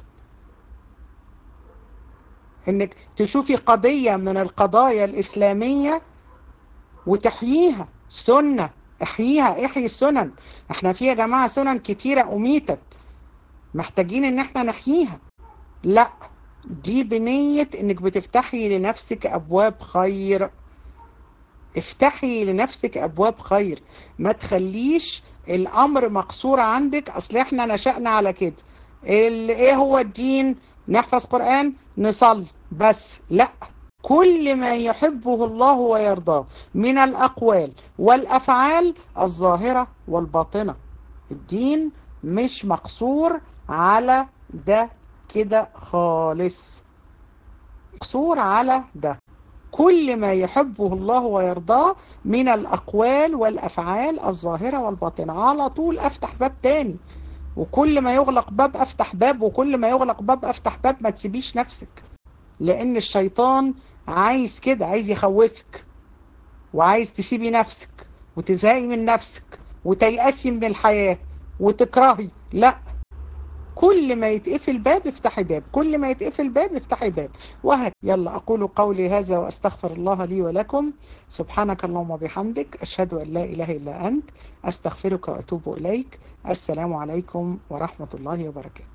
S1: انك تشوفي قضية من القضايا الاسلامية وتحييها، سنة احييها، احيي السنن. احنا في يا جماعة سنن كتيرة اميتت، محتاجين ان احنا نحييها. لا، دي بنية انك بتفتحي لنفسك ابواب خير، افتحي لنفسك ابواب خير. ما تخليش الامر مقصور عندك، اصل احنا نشأنا على كده، ايه هو الدين؟ نحفظ قرآن، نصلي بس. لا، كل ما يحبه الله ويرضاه من الاقوال والافعال الظاهرة والباطنة. الدين مش مقصور على ده كده خالص، مقصور على ده. كل ما يحبه الله ويرضاه من الأقوال والأفعال الظاهرة والباطنة. على طول أفتح باب تاني، وكل ما يغلق باب أفتح باب، وكل ما يغلق باب أفتح باب. ما تسيبيش نفسك، لأن الشيطان عايز كده، عايز يخوفك، وعايز تسيبي نفسك وتزهقي من نفسك وتيأسي من الحياة وتكرهي. لا، كل ما يتقفل باب افتحي باب، كل ما يتقفل باب افتحي باب، وهكذا. يلا أقول قولي هذا وأستغفر الله لي ولكم. سبحانك اللهم وبحمدك، أشهد أن لا إله إلا أنت، أستغفرك وأتوب إليك. السلام عليكم ورحمة الله وبركاته.